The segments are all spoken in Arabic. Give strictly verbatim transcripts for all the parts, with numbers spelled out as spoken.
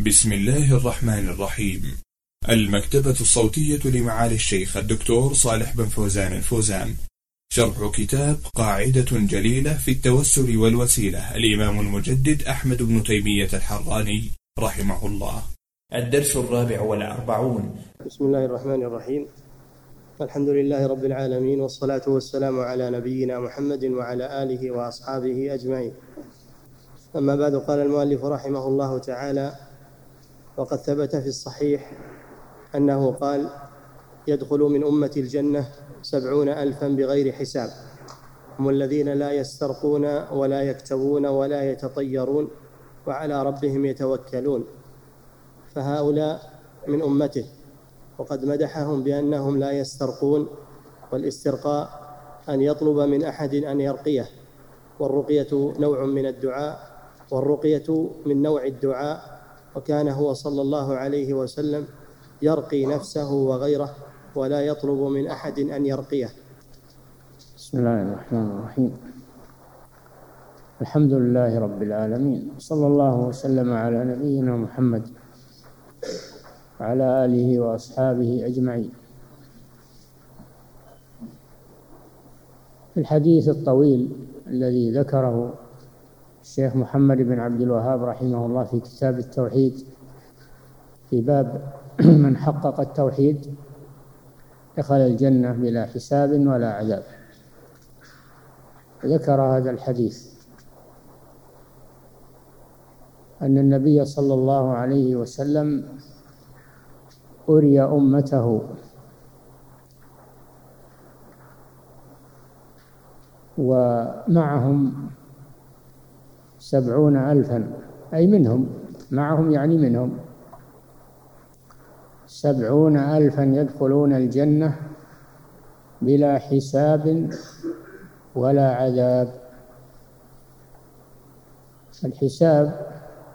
بسم الله الرحمن الرحيم. المكتبة الصوتية لمعالي الشيخ الدكتور صالح بن فوزان الفوزان، شرح كتاب قاعدة جليلة في التوسل والوسيلة، الإمام المجدد أحمد بن تيمية الحراني رحمه الله. الدرس الرابع والأربعون. بسم الله الرحمن الرحيم. الحمد لله رب العالمين، والصلاة والسلام على نبينا محمد وعلى آله وأصحابه أجمعين. أما بعد، قال المؤلف رحمه الله تعالى: وقد ثبت في الصحيح أنه قال: يدخل من أمة الجنة سبعون ألفا بغير حساب، هم الذين لا يسترقون ولا يكتوون ولا يتطيرون وعلى ربهم يتوكلون، فهؤلاء من أمته. وقد مدحهم بأنهم لا يسترقون، والاسترقاء أن يطلب من أحد أن يرقيه، والرقية نوع من الدعاء، والرقية من نوع الدعاء، وكان هو صلى الله عليه وسلم يرقي نفسه وغيره ولا يطلب من أحد أن يرقيه. بسم الله الرحمن الرحيم. الحمد لله رب العالمين، صلى الله وسلم على نبينا محمد وعلى آله وأصحابه أجمعين. الحديث الطويل الذي ذكره الشيخ محمد بن عبد الوهاب رحمه الله في كتاب التوحيد، في باب من حقق التوحيد دخل الجنة بلا حساب ولا عذاب، ذكر هذا الحديث أن النبي صلى الله عليه وسلم أري أمته ومعهم سبعون ألفا، أي منهم، معهم يعني منهم سبعون ألفا يدخلون الجنة بلا حساب ولا عذاب. الحساب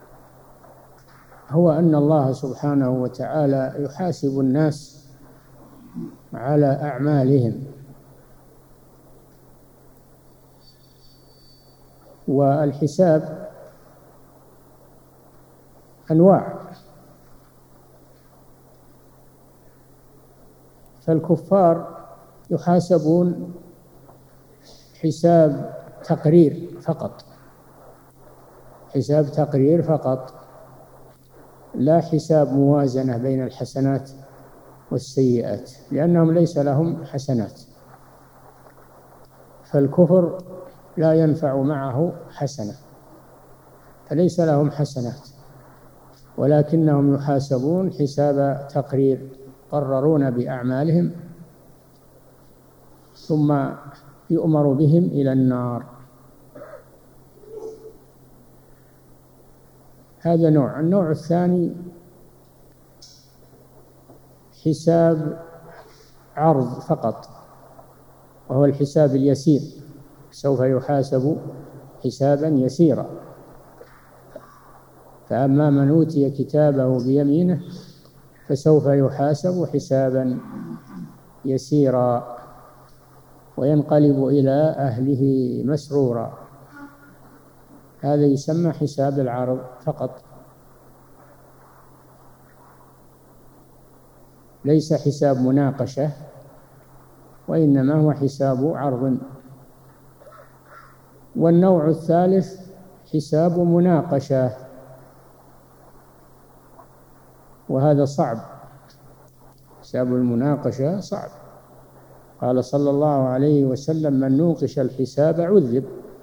هو أن الله سبحانه وتعالى يحاسب الناس على أعمالهم، والحساب أنواع. فالكفار يحاسبون حساب تقرير فقط، حساب تقرير فقط، لا حساب موازنة بين الحسنات والسيئات، لأنهم ليس لهم حسنات. فالكفر لا ينفع معه حسنة، فليس لهم حسنات، ولكنهم يحاسبون حساب تقرير، يقررون بأعمالهم ثم يؤمر بهم إلى النار. هذا نوع. النوع الثاني حساب عرض فقط، وهو الحساب اليسير، سوف يحاسب حسابا يسيرا. فأما من أوتي كتابه بيمينه فسوف يحاسب حسابا يسيرا وينقلب إلى أهله مسرورا. هذا يسمى حساب العرض فقط، ليس حساب مناقشة، وإنما هو حساب عرض. والنوع الثالث حساب مناقشة، وهذا صعب، حساب المناقشة صعب. قال صلى الله عليه وسلم: من نوقش الحساب عذب.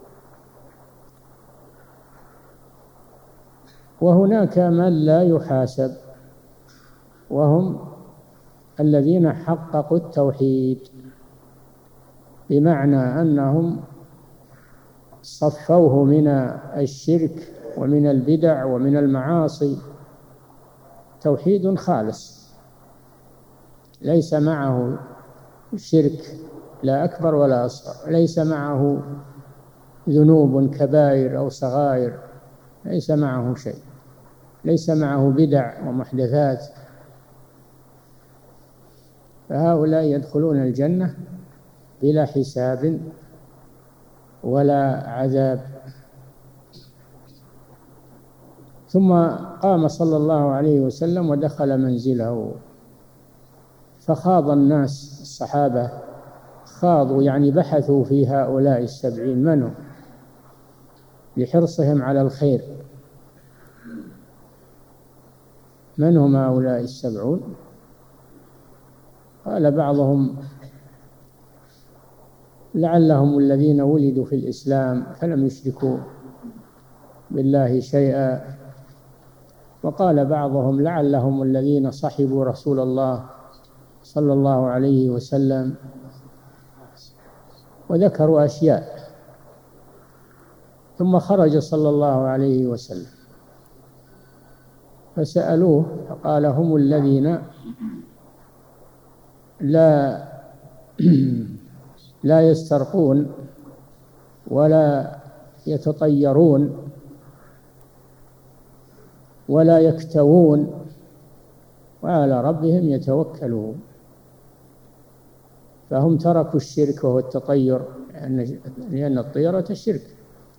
وهناك من لا يحاسب، وهم الذين حققوا التوحيد، بمعنى أنهم صفوه من الشرك ومن البدع ومن المعاصي، توحيد خالص ليس معه شرك لا أكبر ولا أصغر، ليس معه ذنوب كبائر أو صغائر، ليس معه شيء، ليس معه بدع ومحدثات. فهؤلاء يدخلون الجنة بلا حساب ولا عذاب. ثم قام صلى الله عليه وسلم ودخل منزله، فخاض الناس الصحابة خاضوا يعني بحثوا في هؤلاء السبعين من هم، لحرصهم على الخير. من هم هؤلاء السبعون؟ قال بعضهم لعلهم الذين ولدوا في الإسلام فلم يشركوا بالله شيئا، وقال بعضهم لعلهم الذين صحبوا رسول الله صلى الله عليه وسلم، وذكروا أشياء. ثم خرج صلى الله عليه وسلم فسألوه فقال هم الذين لا لا يسترقون ولا يتطيرون ولا يكتوون وعلى ربهم يتوكلون. فهم تركوا الشرك وهو التطير، لأن الطيرة الشرك.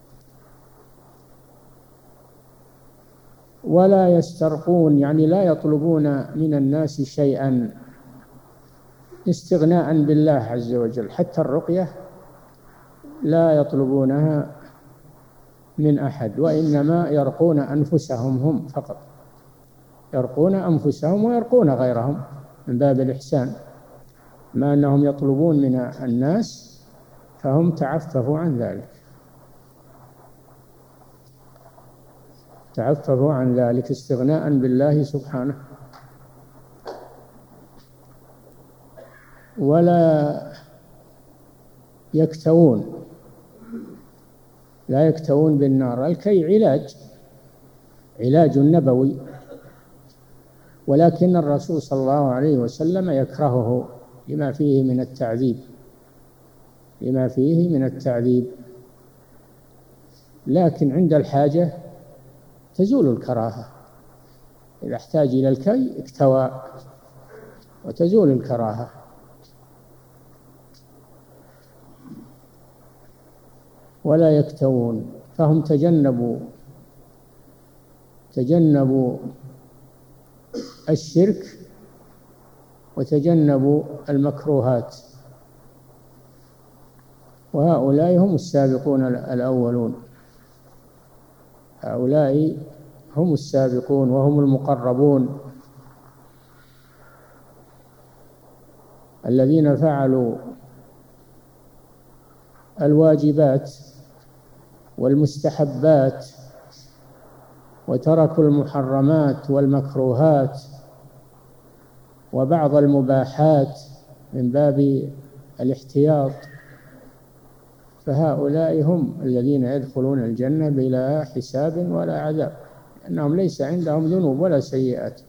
ولا يسترقون يعني لا يطلبون من الناس شيئا، استغناء بالله عز وجل. حتى الرقية لا يطلبونها من أحد، وإنما يرقون أنفسهم هم فقط، يرقون أنفسهم ويرقون غيرهم من باب الإحسان. ما أنهم يطلبون من الناس فهم تعففوا عن ذلك، تعففوا عن ذلك استغناء بالله سبحانه. ولا يكتوون، لا يكتوون بالنار. الكي علاج، علاج نبوي، ولكن الرسول صلى الله عليه وسلم يكرهه لما فيه من التعذيب، لما فيه من التعذيب. لكن عند الحاجة تزول الكراهة، إذا احتاج إلى الكي اكتوى وتزول الكراهة. ولا يكتوون، فهم تجنبوا تجنبوا الشرك وتجنبوا المكروهات، وهؤلاء هم السابقون الأولون، هؤلاء هم السابقون وهم المقربون الذين فعلوا الواجبات والمستحبات وتركوا المحرمات والمكروهات وبعض المباحات من باب الاحتياط. فهؤلاء هم الذين يدخلون الجنة بلا حساب ولا عذاب، لأنهم ليس عندهم ذنوب ولا سيئات.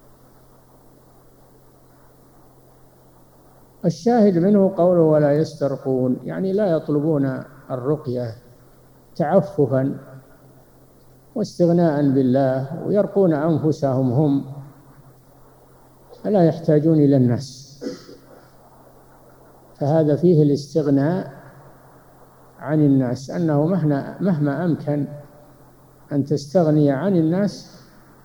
الشاهد منه قوله ولا يسترقون، يعني لا يطلبون الرقية تعففا واستغناء بالله، ويرقون أنفسهم هم، فلا يحتاجون إلى الناس. فهذا فيه الاستغناء عن الناس، أنه مهما مهما أمكن أن تستغني عن الناس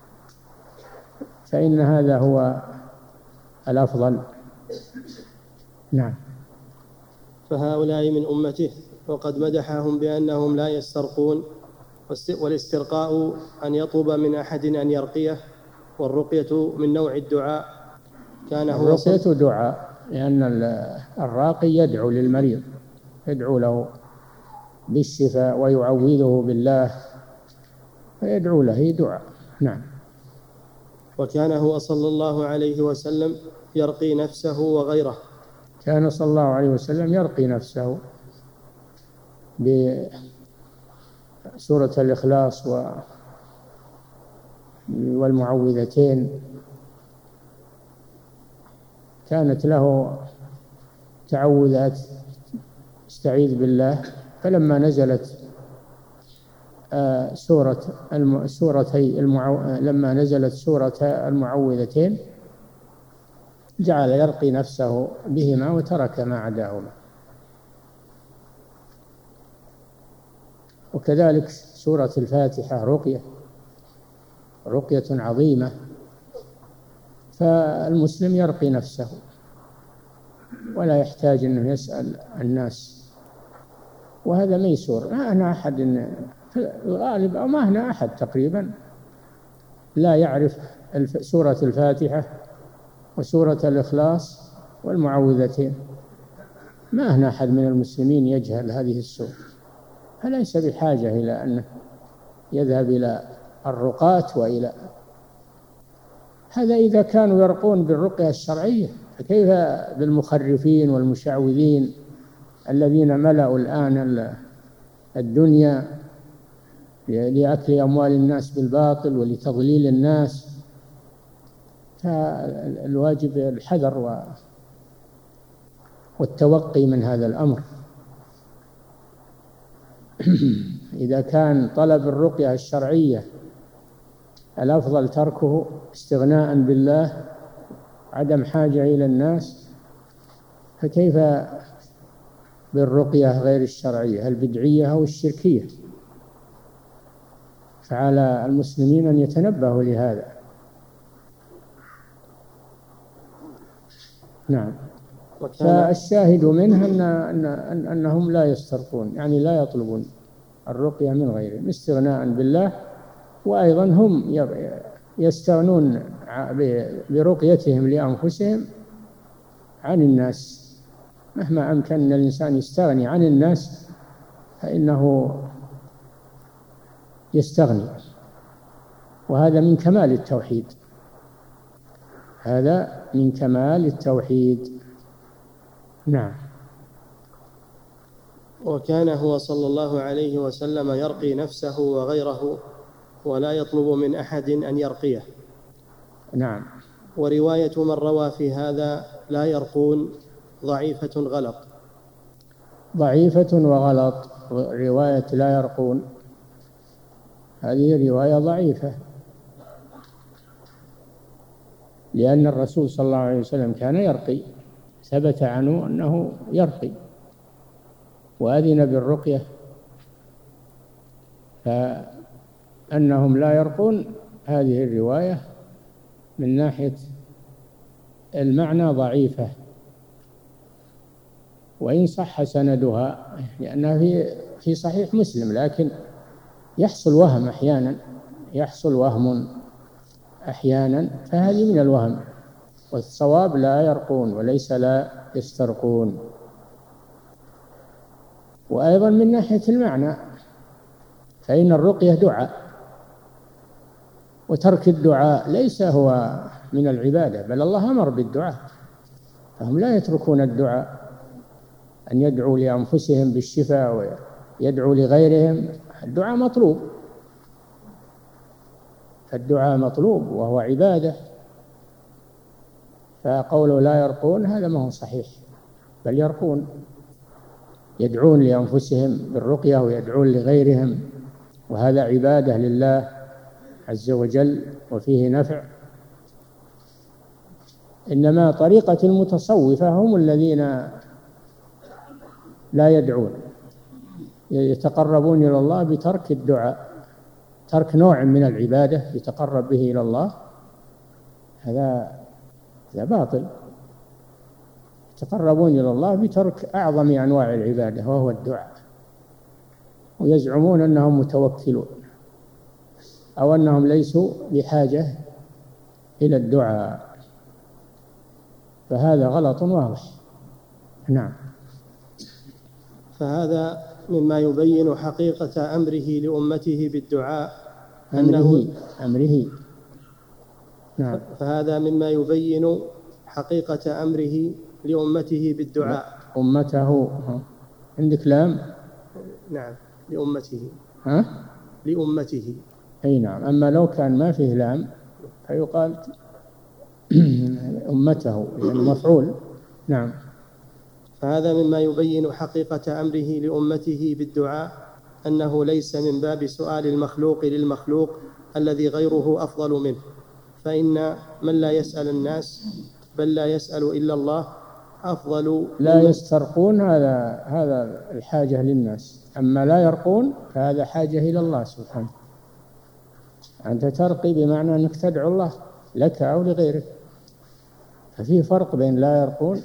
فإن هذا هو الأفضل. نعم. فهؤلاء من أمته، وقد مدحهم بأنهم لا يسترقون، والاسترقاء أن يطلب من أحد أن يرقيه، والرقية من نوع الدعاء. كان هو الرقية دعاء، لأن الراقي يدعو للمريض، يدعو له بالشفاء ويعوذه بالله، فيدعو له دعاء. نعم. وكان هو صلى الله عليه وسلم يرقي نفسه وغيره. كان صلى الله عليه وسلم يرقي نفسه بسورة الإخلاص والمعوذتين. كانت له تعوذات استعيذ بالله، فلما نزلت سورة سورتي المعو... لما نزلت سورة المعوذتين جعل يرقي نفسه بهما وترك ما عداهما. وكذلك سورة الفاتحة رقية، رقية عظيمة. فالمسلم يرقي نفسه ولا يحتاج أنه يسأل الناس، وهذا ميسور. ما هنا أحد في الغالب أو ما هنا أحد تقريبا لا يعرف سورة الفاتحة وسورة الإخلاص والمعوذتين. ما هنا أحد من المسلمين يجهل هذه السور، فليس بحاجة إلى أن يذهب إلى الرقاة وإلى هذا. إذا كانوا يرقون بالرقية الشرعية فكيف بالمخرفين والمشعوذين الذين ملأوا الآن الدنيا لأكل أموال الناس بالباطل ولتضليل الناس. فالواجب الحذر والتوقي من هذا الأمر. إذا كان طلب الرقية الشرعية الأفضل تركه استغناء بالله عدم حاجة إلى الناس، فكيف بالرقية غير الشرعية البدعية أو الشركية؟ فعلى المسلمين أن يتنبهوا لهذا. نعم. فالشاهد منه أن أن أن أنهم لا يسترقون، يعني لا يطلبون الرقية من غيرهم استغناء بالله، وأيضا هم يستغنون برقيتهم لأنفسهم عن الناس. مهما أمكن الإنسان يستغني عن الناس فإنه يستغني، وهذا من كمال التوحيد. هذا من كمال التوحيد. نعم. وكان هو صلى الله عليه وسلم يرقي نفسه وغيره ولا يطلب من أحد أن يرقيه. نعم. ورواية من روى في هذا لا يرقون ضعيفة غلط. ضعيفة وغلط. رواية لا يرقون هذه رواية ضعيفة، لأن الرسول صلى الله عليه وسلم كان يرقي، ثبت عنه أنه يرقي وأذن بالرقية. فأنهم لا يرقون هذه الرواية من ناحية المعنى ضعيفة، وإن صح سندها لأنها في في صحيح مسلم، لكن يحصل وهم أحيانا، يحصل وهم أحيانا، فهذه من الوهم. والصواب لا يرقون وليس لا يسترقون. وأيضا من ناحية المعنى فإن الرقية دعاء، وترك الدعاء ليس هو من العبادة، بل الله أمر بالدعاء، فهم لا يتركون الدعاء، أن يدعوا لأنفسهم بالشفاء ويدعوا لغيرهم. الدعاء مطلوب، فالدعاء مطلوب وهو عبادة. فقوله لا يرقون هذا ما هو صحيح، بل يرقون، يدعون لأنفسهم بالرقية ويدعون لغيرهم، وهذا عبادة لله عز وجل وفيه نفع. إنما طريقة المتصوفة هم الذين لا يدعون، يتقربون إلى الله بترك الدعاء، ترك نوع من العبادة يتقرب به إلى الله، هذا هذا باطل. يتقربون إلى الله بترك أعظم أنواع العبادة وهو الدعاء، ويزعمون أنهم متوكلون أو أنهم ليسوا بحاجة إلى الدعاء، فهذا غلط واضح. نعم. فهذا مما يبين حقيقة أمره لأمته بالدعاء، أمره أمره نعم. فهذا مما يبين حقيقة أمره لأمته بالدعاء. أمته عندك لام؟ نعم، لأمته. ها؟ لأمته. أي نعم. أما لو كان ما فيه لام فيقال أمته، يعني مفعول. نعم. فهذا مما يبين حقيقة أمره لأمته بالدعاء، أنه ليس من باب سؤال المخلوق للمخلوق الذي غيره أفضل منه، فإن من لا يسأل الناس بل لا يسأل إلا الله أفضل. لا يسترقون هذا هذا الحاجة للناس، أما لا يرقون فهذا حاجة إلى الله سبحانه. أنت ترقي بمعنى أنك تدعو الله لك أو لغيرك، ففي فرق بين لا يرقون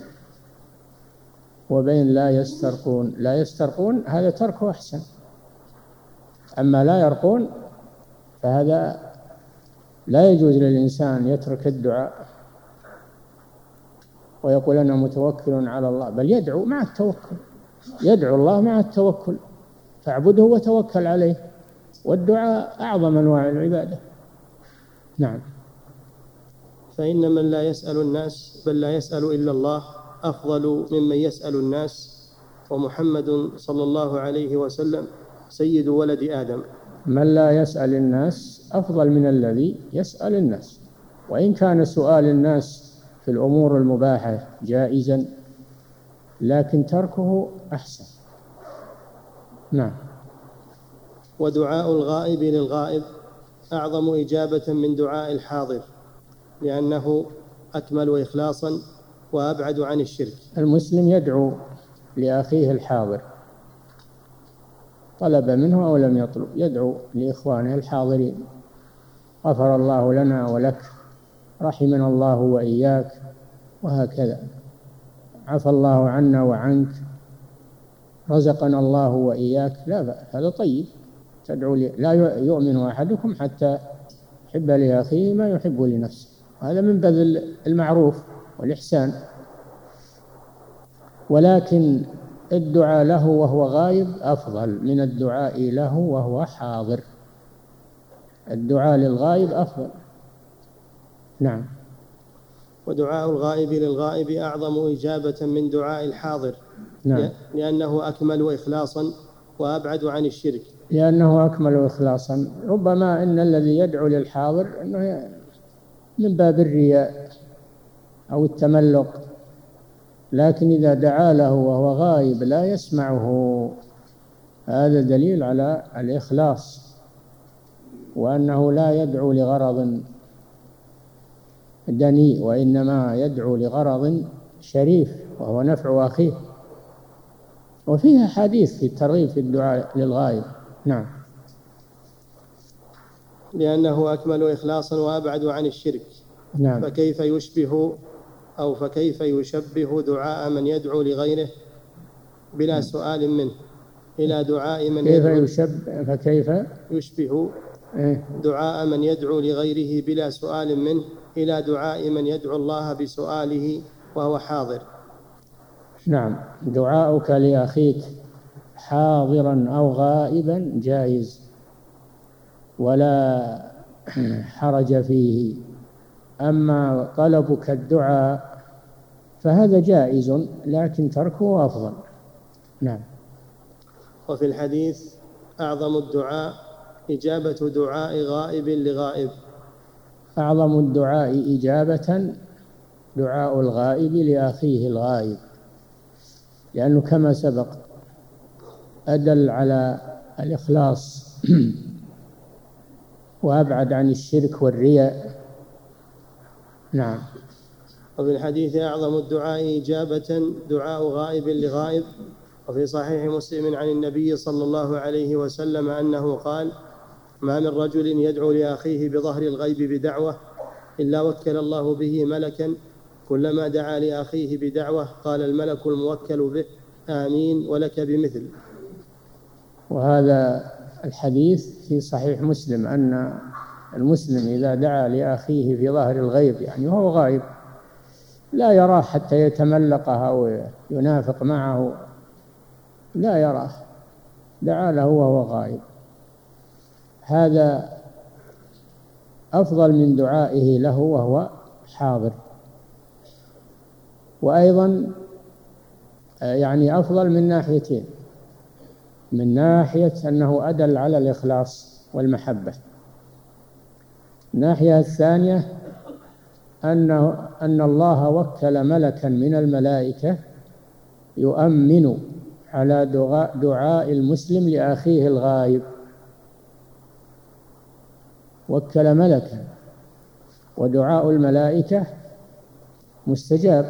وبين لا يسترقون. لا يسترقون هذا تركه أحسن، أما لا يرقون فهذا لا يجوز للإنسان يترك الدعاء ويقول أنا متوكل على الله، بل يدعو مع التوكل، يدعو الله مع التوكل، فاعبده وتوكل عليه، والدعاء أعظم أنواع العبادة. نعم. فإن من لا يسأل الناس بل لا يسأل إلا الله أفضل ممن يسأل الناس، ومحمد صلى الله عليه وسلم سيد ولد آدم. من لا يسأل الناس أفضل من الذي يسأل الناس، وإن كان سؤال الناس في الأمور المباحة جائزا لكن تركه أحسن. نعم. ودعاء الغائب للغائب أعظم إجابة من دعاء الحاضر، لأنه أكمل إخلاصا وأبعد عن الشرك. المسلم يدعو لأخيه الحاضر، طلب منه أو لم يطلب، يدعو لإخوانه الحاضرين: غفر الله لنا ولك، رحمنا الله وإياك، وهكذا، عفى الله عنا وعنك، رزقنا الله وإياك. لا بأس، هذا طيب، تدعو لي. لا يؤمن أحدكم حتى يحب لأخيه ما يحب لنفسه، هذا من بذل المعروف والإحسان. ولكن الدعاء له وهو غائب أفضل من الدعاء له وهو حاضر. الدعاء للغائب أفضل. نعم. ودعاء الغائب للغائب أعظم إجابة من دعاء الحاضر. نعم. لأنه أكمل إخلاصا وأبعد عن الشرك. لأنه أكمل إخلاصا. ربما إن الذي يدعو للحاضر أنه من باب الرياء أو التملق، لكن إذا دعا له وهو غائب لا يسمعه هذا دليل على الإخلاص، وأنه لا يدعو لغرض دنيء، وإنما يدعو لغرض شريف وهو نفع أخيه. وفيها حديث في الترغيب في الدعاء للغائب. نعم. لأنه أكمل إخلاصا وأبعد عن الشرك. نعم. فكيف يشبه أو فكيف يشبه دعاء من يدعو لغيره بلا سؤال منه إلى دعاء من كيف يدعو يشبه فكيف يشبه دعاء من يدعو لغيره بلا سؤال منه إلى دعاء من يدعو الله بسؤاله وهو حاضر. نعم. دعاؤك لأخيك حاضرا أو غائبا جائز ولا حرج فيه، أما طلبك الدعاء فهذا جائز لكن تركه أفضل. نعم. وفي الحديث أعظم الدعاء إجابة دعاء غائب لغائب. أعظم الدعاء إجابة دعاء الغائب لأخيه الغائب، لأنه كما سبق أدل على الإخلاص وأبعد عن الشرك والرياء. نعم. وفي الحديث أعظم الدعاء إجابة دعاء غائب لغائب. وفي صحيح مسلم عن النبي صلى الله عليه وسلم أنه قال: ما من رجل يدعو لأخيه بظهر الغيب بدعوة إلا وكل الله به ملكا، كلما دعا لأخيه بدعوة قال الملك الموكل به: آمين ولك بمثل. وهذا الحديث في صحيح مسلم أن المسلم إذا دعا لأخيه في ظهر الغيب، يعني وهو غائب لا يراه حتى يتملقه أو ينافق معه، لا يراه، دعا له وهو غائب، هذا أفضل من دعائه له وهو حاضر. وأيضا يعني أفضل من ناحيتين: من ناحية أنه أدل على الإخلاص والمحبة، الناحية الثانية أنه أن الله وكل ملكا من الملائكة يؤمن على دعاء المسلم لأخيه الغائب، وكل ملكا، ودعاء الملائكة مستجاب،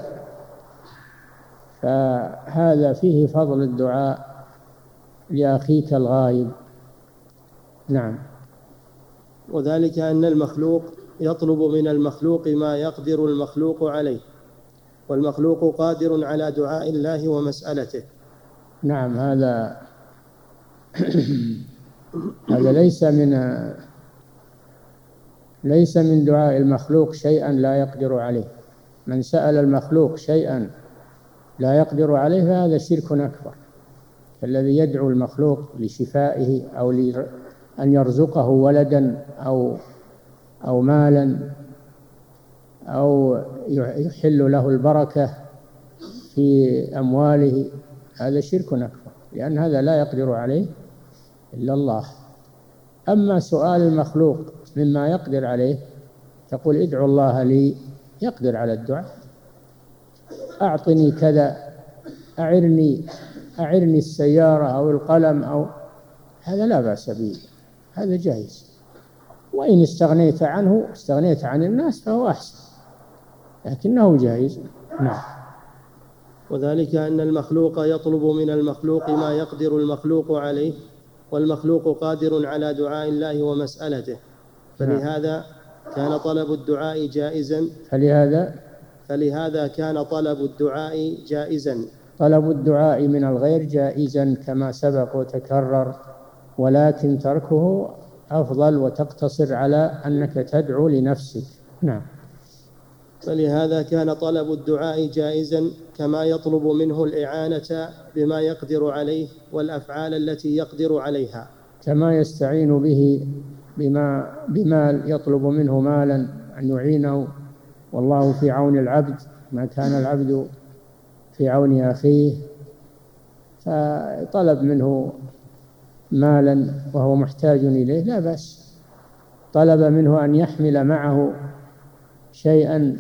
فهذا فيه فضل الدعاء لأخيك الغائب. نعم. وذلك أن المخلوق يطلب من المخلوق ما يقدر المخلوق عليه، والمخلوق قادر على دعاء الله ومسألته. نعم، هذا هذا ليس من ليس من دعاء المخلوق شيئا لا يقدر عليه. من سأل المخلوق شيئا لا يقدر عليه فهذا شرك أكبر، الذي يدعو المخلوق لشفائه أو لأن يرزقه ولدا أو أو مالا أو يحل له البركة في أمواله، هذا شرك أكبر، لأن هذا لا يقدر عليه إلا الله. أما سؤال المخلوق مما يقدر عليه، تقول ادعو الله لي، يقدر على الدعاء، أعطني كذا، أعرني أعرني السيارة أو القلم، أو هذا لا بأس به، هذا جائز. وإن استغنيت عنه استغنيت عن الناس فهو أحسن، لكنه جائز. نعم. وذلك أن المخلوق يطلب من المخلوق ما يقدر المخلوق عليه، والمخلوق قادر على دعاء الله ومسألته، فلهذا كان طلب الدعاء جائزا فلهذا فلهذا كان طلب الدعاء جائزا طلب الدعاء من الغير جائزا كما سبق وتكرر، ولكن تركه أفضل وتقتصر على أنك تدعو لنفسك. نعم. فلهذا كان طلب الدعاء جائزا كما يطلب منه الإعانة بما يقدر عليه والأفعال التي يقدر عليها، كما يستعين به بما بما يطلب منه مالا أن يعينه، والله في عون العبد ما كان العبد في عون أخيه، فطلب منه مالا وهو محتاج إليه لا بأس. طلب منه أن يحمل معه شيئا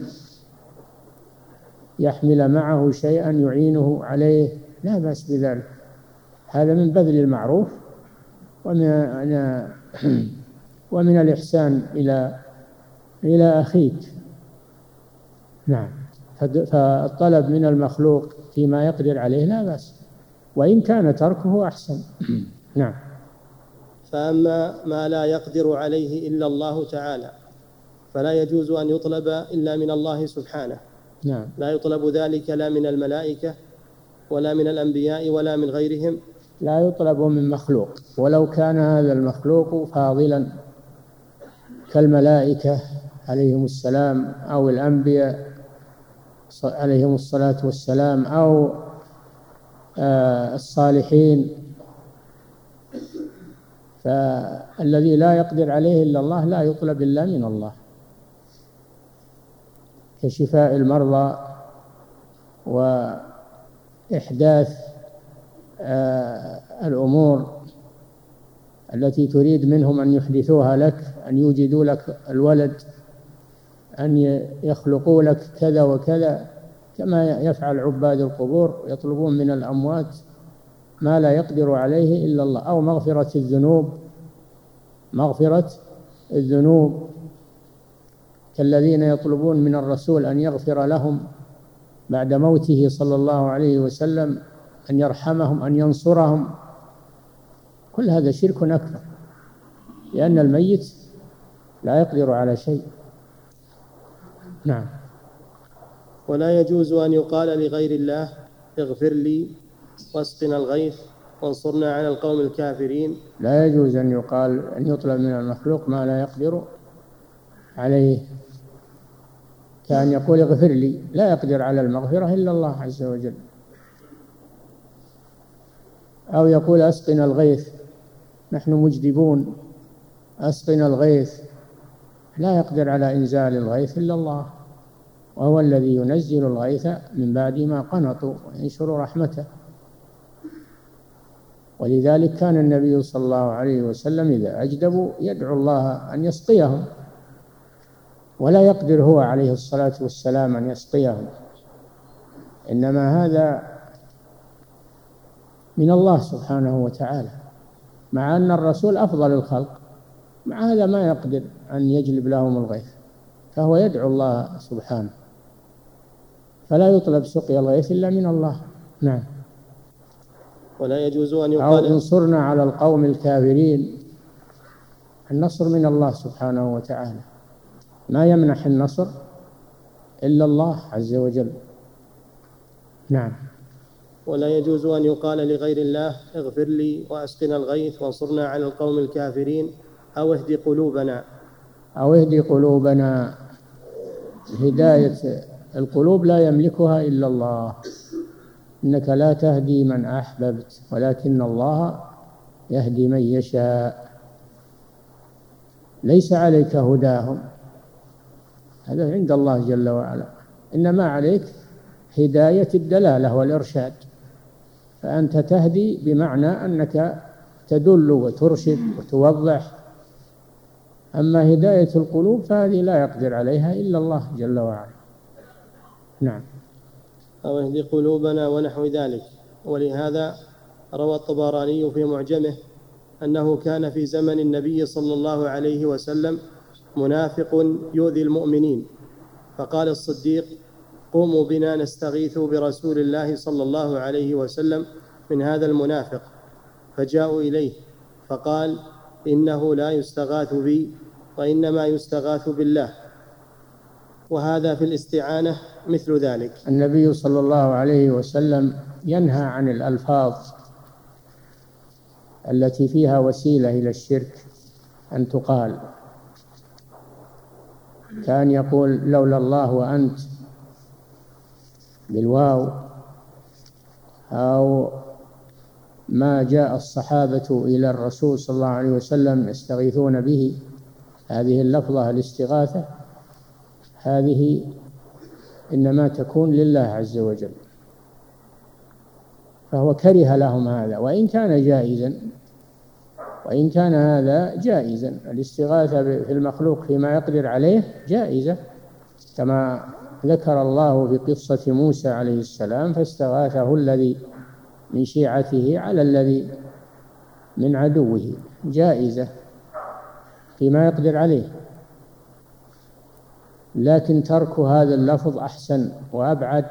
يحمل معه شيئا يعينه عليه لا بأس بذلك، هذا من بذل المعروف ومن ومن الإحسان إلى إلى أخيك. نعم. فالطلب من المخلوق فيما يقدر عليه لا بأس، وإن كان تركه أحسن. نعم. فأما ما لا يقدر عليه إلا الله تعالى فلا يجوز أن يطلب إلا من الله سبحانه. نعم. لا يطلب ذلك لا من الملائكة ولا من الأنبياء ولا من غيرهم، لا يطلب من مخلوق، ولو كان هذا المخلوق فاضلا كالملائكة عليهم السلام أو الأنبياء عليهم الصلاة والسلام أو الصالحين، فالذي لا يقدر عليه إلا الله لا يطلب إلا من الله، كشفاء المرضى وإحداث الأمور التي تريد منهم أن يحدثوها لك، أن يوجدوا لك الولد، أن يخلقوا لك كذا وكذا، كما يفعل عباد القبور، يطلبون من الأموات ما لا يقدر عليه إلا الله، أو مغفرة الذنوب مغفرة الذنوب كالذين يطلبون من الرسول أن يغفر لهم بعد موته صلى الله عليه وسلم، أن يرحمهم، أن ينصرهم. كل هذا شرك أكبر، لأن الميت لا يقدر على شيء. نعم. ولا يجوز أن يقال لغير الله اغفر لي واسقنا الغيث وانصرنا على القوم الكافرين. لا يجوز أن يقال أن يطلب من المخلوق ما لا يقدر عليه، كأن يقول اغفر لي، لا يقدر على المغفرة إلا الله عز وجل، أو يقول أسقنا الغيث، نحن مجدبون أسقنا الغيث، لا يقدر على إنزال الغيث إلا الله، وهو الذي ينزل الغيث من بعد ما قنطوا وينشر رحمته. ولذلك كان النبي صلى الله عليه وسلم إذا أجدبوا يدعو الله أن يسقيهم، ولا يقدر هو عليه الصلاة والسلام أن يسقيهم، إنما هذا من الله سبحانه وتعالى، مع أن الرسول أفضل الخلق، مع هذا ما يقدر أن يجلب لهم الغيث، فهو يدعو الله سبحانه، فلا يطلب سقيا الغيث إلا من الله. نعم. ولا يجوز أن يقال أو انصرنا على القوم الكافرين، النصر من الله سبحانه وتعالى، ما يمنح النصر إلا الله عز وجل. نعم. ولا يجوز أن يقال لغير الله اغفر لي وأسقنا الغيث وانصرنا على القوم الكافرين أو اهد قلوبنا. أو اهد قلوبنا، هداية القلوب لا يملكها إلا الله، إنك لا تهدي من أحببت ولكن الله يهدي من يشاء، ليس عليك هداهم، هذا عند الله جل وعلا، إنما عليك هداية الدلالة والإرشاد، فأنت تهدي بمعنى أنك تدل وترشد وتوضح، أما هداية القلوب فهذه لا يقدر عليها إلا الله جل وعلا. نعم. أو اهد قلوبنا ونحو ذلك. ولهذا روى الطبراني في معجمه أنه كان في زمن النبي صلى الله عليه وسلم منافق يؤذي المؤمنين، فقال الصديق قوموا بنا نستغيث برسول الله صلى الله عليه وسلم من هذا المنافق، فجاءوا إليه فقال إنه لا يستغاث بي وإنما يستغاث بالله، وهذا في الاستعانة مثل ذلك. النبي صلى الله عليه وسلم ينهى عن الألفاظ التي فيها وسيلة إلى الشرك أن تقال، كان يقول لولا الله وأنت بالواو، أو ما جاء الصحابة إلى الرسول صلى الله عليه وسلم يستغيثون به، هذه اللفظة الاستغاثة هذه إنما تكون لله عز وجل، فهو كره لهم هذا وإن كان جائزا، وإن كان هذا جائزا، الاستغاثة في المخلوق فيما يقدر عليه جائزة، كما ذكر الله في قصة موسى عليه السلام فاستغاثه الذي من شيعته على الذي من عدوه، جائزة فيما يقدر عليه، لكن ترك هذا اللفظ أحسن وأبعد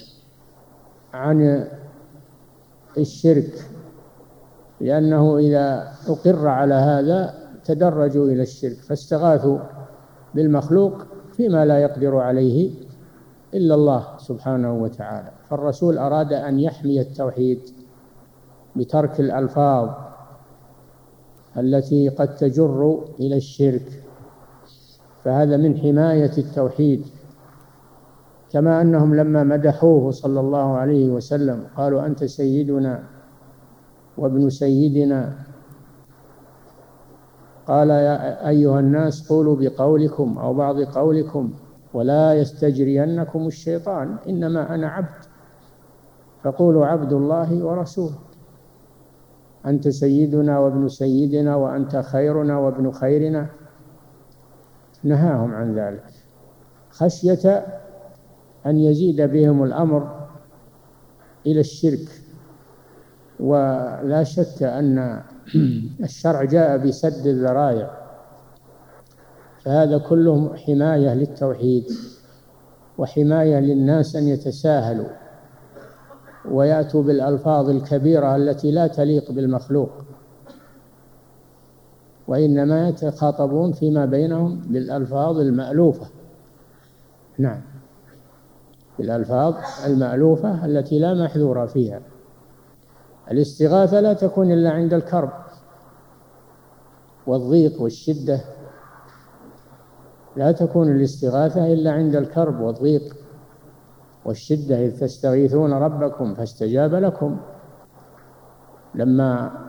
عن الشرك، لأنه إذا أقر على هذا تدرجوا إلى الشرك، فاستغاثوا بالمخلوق فيما لا يقدر عليه إلا الله سبحانه وتعالى. فالرسول أراد أن يحمي التوحيد بترك الألفاظ التي قد تجر إلى الشرك، فهذا من حماية التوحيد، كما أنهم لما مدحوه صلى الله عليه وسلم قالوا أنت سيدنا وابن سيدنا، قال يا أيها الناس قولوا بقولكم أو بعض قولكم ولا يستجرينكم الشيطان، إنما أنا عبد، فقولوا عبد الله ورسوله، أنت سيدنا وابن سيدنا وأنت خيرنا وابن خيرنا، نهاهم عن ذلك خشية أن يزيد بهم الأمر إلى الشرك. ولا شك أن الشرع جاء بسد الذرائع، فهذا كله حماية للتوحيد وحماية للناس أن يتساهلوا ويأتوا بالألفاظ الكبيرة التي لا تليق بالمخلوق، وإنما يتخاطبون فيما بينهم بالألفاظ المألوفة. نعم، بالألفاظ المألوفة التي لا محذور فيها. الاستغاثة لا تكون إلا عند الكرب والضيق والشدة، لا تكون الاستغاثة إلا عند الكرب والضيق والشدة، إذ تستغيثون ربكم فاستجاب لكم. لما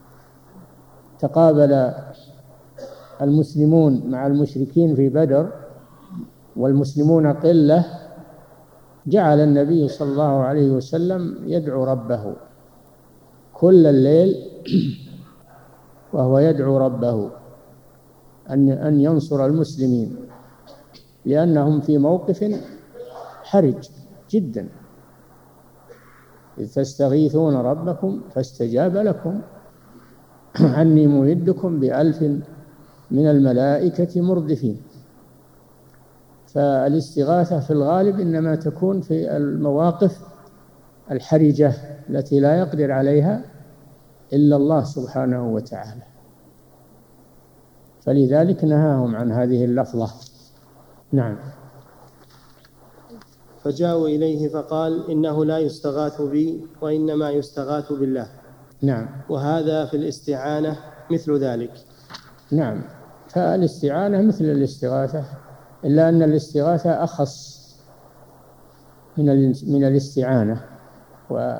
تقابل المسلمون مع المشركين في بدر والمسلمون قلة، جعل النبي صلى الله عليه وسلم يدعو ربه كل الليل وهو يدعو ربه أن أن ينصر المسلمين، لأنهم في موقف حرج جدا. إذ تستغيثون ربكم فاستجاب لكم عني ممدكم بألف من الملائكة مردفين. فالاستغاثة في الغالب إنما تكون في المواقف الحرجة التي لا يقدر عليها إلا الله سبحانه وتعالى. فلذلك نهاهم عن هذه اللفظة. نعم. فجاءوا إليه فقال إنه لا يستغاث بي وإنما يستغاث بالله. نعم. وهذا في الاستعانة مثل ذلك. نعم، فالاستعانة مثل الاستغاثة، إلا أن الاستغاثة أخص من من الاستعانة، و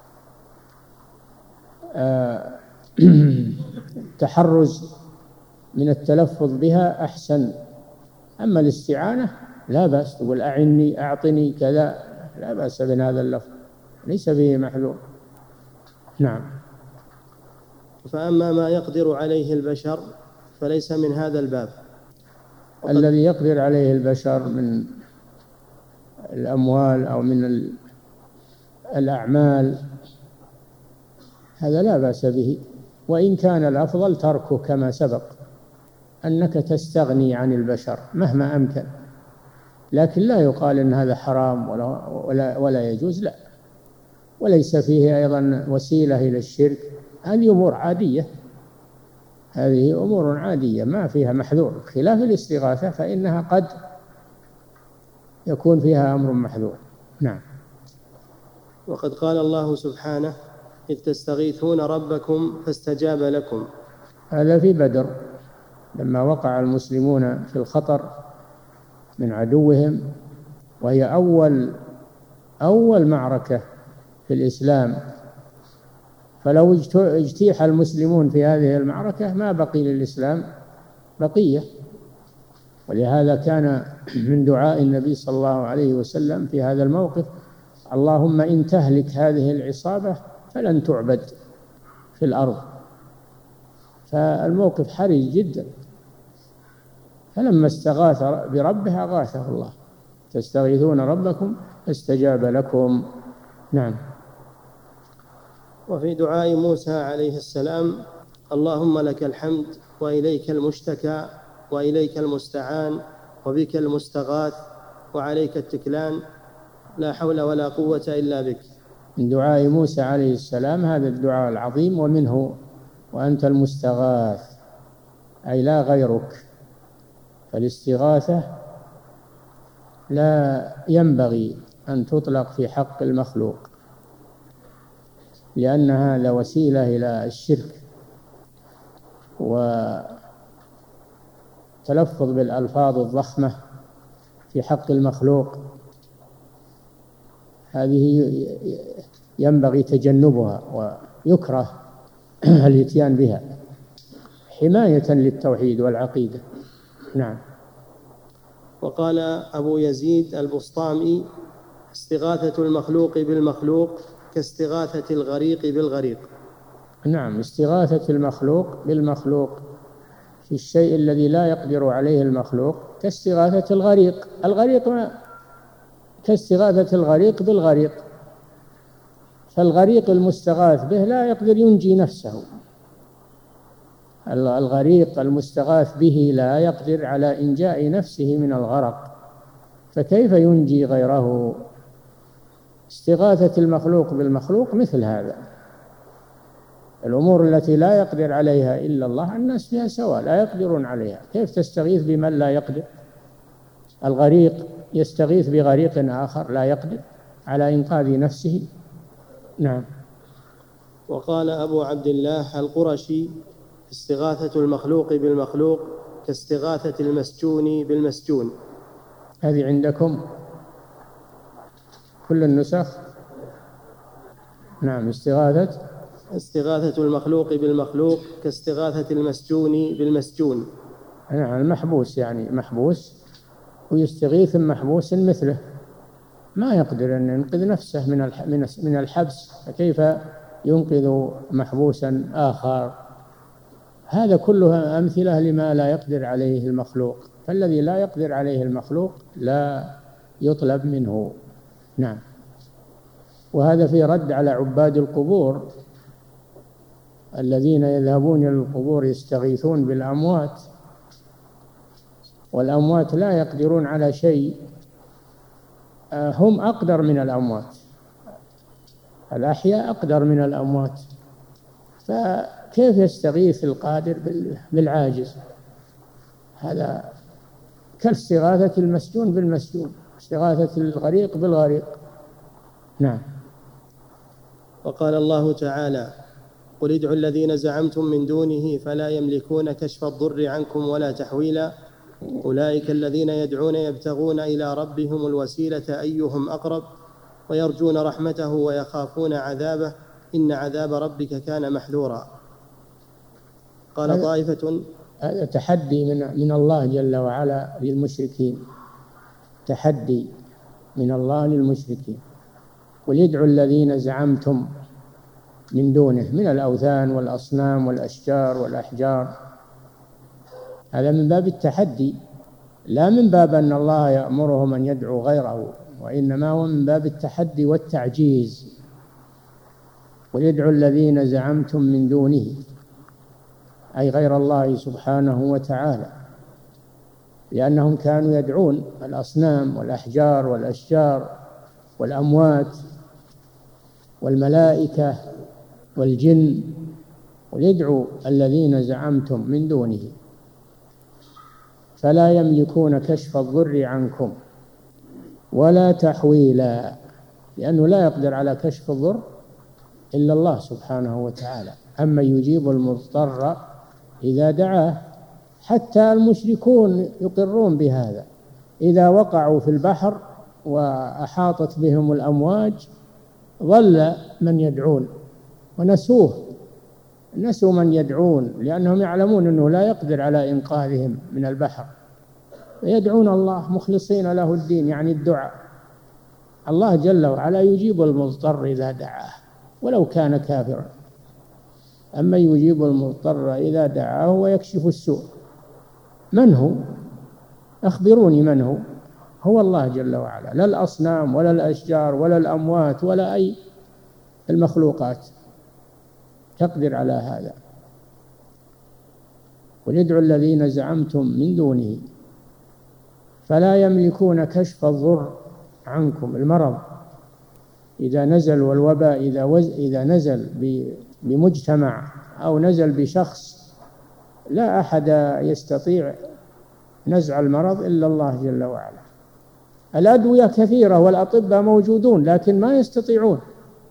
تحرز من التلفظ بها أحسن. أما الاستعانة لا بأس، تقول أعني أعطني كذا، لا بأس بهذا اللفظ، ليس فيه محذور. نعم. فأما ما يقدر عليه البشر فليس من هذا الباب. الذي يقدر عليه البشر من الأموال أو من الأعمال هذا لا بأس به، وإن كان الأفضل تركه كما سبق، أنك تستغني عن البشر مهما أمكن، لكن لا يقال إن هذا حرام ولا, ولا, ولا يجوز، لا، وليس فيه أيضا وسيلة إلى الشرك. هذه أمور عادية، هذه أمور عادية ما فيها محذور، خلاف الاستغاثة فإنها قد يكون فيها أمر محذور. نعم. وقد قال الله سبحانه إذ تستغيثون ربكم فاستجاب لكم. هذا في بدر لما وقع المسلمون في الخطر من عدوهم، وهي أول أول معركة في الإسلام، فلو اجتيح المسلمون في هذه المعركة ما بقي للإسلام بقية. ولهذا كان من دعاء النبي صلى الله عليه وسلم في هذا الموقف اللهم إن تهلك هذه العصابة فلن تعبد في الأرض. فالموقف حرج جدا، فلما استغاث بربه أغاثه الله. تستغيثون ربكم فاستجاب لكم. نعم. وفي دعاء موسى عليه السلام اللهم لك الحمد وإليك المشتكى وإليك المستعان وبك المستغاث وعليك التكلان لا حول ولا قوة إلا بك. من دعاء موسى عليه السلام هذا الدعاء العظيم، ومنه وأنت المستغاث أي لا غيرك. فالاستغاثة لا ينبغي أن تطلق في حق المخلوق، لأن هذا وسيلة إلى الشرك، وتلفظ بالألفاظ الضخمة في حق المخلوق هذه ينبغي تجنبها، ويكره الاتيان بها حماية للتوحيد والعقيدة. نعم. وقال أبو يزيد البسطامي استغاثة المخلوق بالمخلوق كاستغاثة الغريق بالغريق. نعم، استغاثة المخلوق بالمخلوق في الشيء الذي لا يقدر عليه المخلوق كاستغاثة الغريق. الغريق ما كاستغاثة الغريق بالغريق، فالغريق المستغاث به لا يقدر ينجي نفسه، الغريق المستغاث به لا يقدر على إنجاء نفسه من الغرق، فكيف ينجي غيره؟ استغاثة المخلوق بالمخلوق مثل هذا. الأمور التي لا يقدر عليها إلا الله الناس فيها سواء، لا يقدرون عليها، كيف تستغيث بمن لا يقدر؟ الغريق يستغيث بغريق آخر لا يقدر على إنقاذ نفسه. نعم. وقال أبو عبد الله القرشي استغاثة المخلوق بالمخلوق كاستغاثة المسجون بالمسجون. هذه عندكم كل النسخ؟ نعم. استغاثة استغاثة المخلوق بالمخلوق كاستغاثة المسجون بالمسجون. نعم، المحبوس يعني محبوس ويستغيث محبوس مثله، ما يقدر أن ينقذ نفسه من من الحبس، فكيف ينقذ محبوسا آخر؟ هذا كله أمثلة لما لا يقدر عليه المخلوق، فالذي لا يقدر عليه المخلوق لا يطلب منه. نعم. وهذا في رد على عباد القبور الذين يذهبون إلى القبور يستغيثون بالأموات، والأموات لا يقدرون على شيء، هم أقدر من الأموات، الأحياء أقدر من الأموات، فكيف يستغيث القادر بالعاجز؟ هذا كاستغاثة المسجون بالمسجون، استغاثة الغريق بالغريق. نعم. وقال الله تعالى: قل ادعوا الذين زعمتم من دونه فلا يملكون كشف الضر عنكم ولا تحويلا أولئك الذين يدعون يبتغون إلى ربهم الوسيلة أيهم أقرب ويرجون رحمته ويخافون عذابه إن عذاب ربك كان محذورا. قال طائفة: هذا تحدي من من الله جل وعلا للمشركين، تحدي من الله للمشركين. قل ادعوا الذين زعمتم من دونه من الأوثان والأصنام والأشجار والأحجار، هذا من باب التحدي، لا من باب أن الله يأمرهم أن يدعوا غيره، وإنما هو من باب التحدي والتعجيز. قل ادعوا الذين زعمتم من دونه، أي غير الله سبحانه وتعالى، لأنهم كانوا يدعون الأصنام والأحجار والأشجار والأموات والملائكة والجن. قل ادعوا الذين زعمتم من دونه فلا يملكون كشف الضر عنكم ولا تحويلا، لأنه لا يقدر على كشف الضر إلا الله سبحانه وتعالى. أما يجيب المضطر إذا دعاه، حتى المشركون يقرون بهذا، إذا وقعوا في البحر وأحاطت بهم الأمواج ظل من يدعون ونسوه، نسوا من يدعون، لأنهم يعلمون أنه لا يقدر على إنقاذهم من البحر، يدعون الله مخلصين له الدين، يعني الدعاء. الله جل وعلا يجيب المضطر إذا دعاه ولو كان كافرا، أما يجيب المضطر إذا دعاه ويكشف السوء. من هو؟ أخبروني من هو؟ هو الله جل وعلا، لا الأصنام ولا الأشجار ولا الأموات ولا أي المخلوقات تقدر على هذا. قل ادعوا الذين زعمتم من دونه فلا يملكون كشف الضر عنكم، المرض إذا نزل والوباء إذا, وز إذا نزل بمجتمع أو نزل بشخص، لا أحد يستطيع نزع المرض إلا الله جل وعلا. الأدوية كثيرة والأطباء موجودون، لكن ما يستطيعون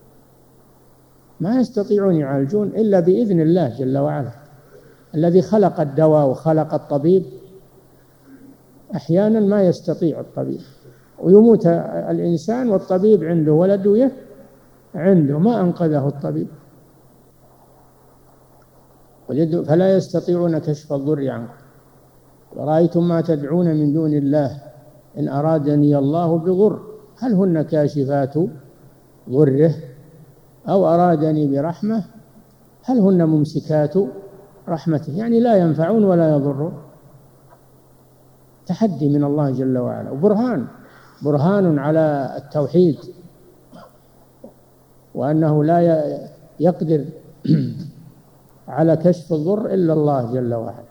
ما يستطيعون يعالجون إلا بإذن الله جل وعلا. الذي خلق الدواء وخلق الطبيب أحيانا ما يستطيع الطبيب، ويموت الإنسان والطبيب عنده والأدوية عنده، ما أنقذه الطبيب. فلا يستطيعون كشف الضر عنكم ورأيتم ما تدعون من دون الله إن أرادني الله بضر هل هن كاشفات ضره أو أرادني برحمة هل هن ممسكات رحمته، يعني لا ينفعون ولا يضرون. تحدي من الله جل وعلا، وبرهان برهان على التوحيد، وأنه لا يقدر على كشف الضر إلا الله جل وعلا.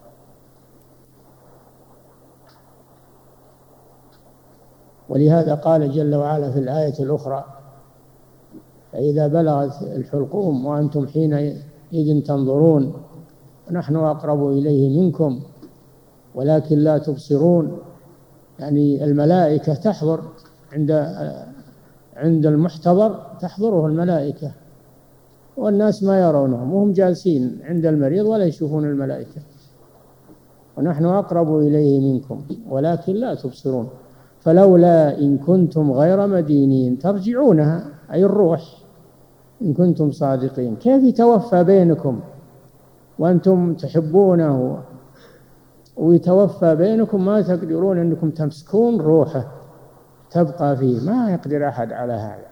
ولهذا قال جل وعلا في الآية الأخرى: فإذا بلغت الحلقوم وأنتم حينئذ تنظرون نحن أقرب إليه منكم ولكن لا تبصرون. يعني الملائكة تحضر عند عند المحتضر، تحضره الملائكة والناس ما يرونهم، وهم جالسين عند المريض ولا يشوفون الملائكة. ونحن أقرب إليه منكم ولكن لا تبصرون فلولا إن كنتم غير مدينين ترجعونها، أي الروح، إن كنتم صادقين. كيف يتوفى بينكم وأنتم تحبونه ويتوفى بينكم ما تقدرون أنكم تمسكون روحه تبقى فيه؟ ما يقدر أحد على هذا،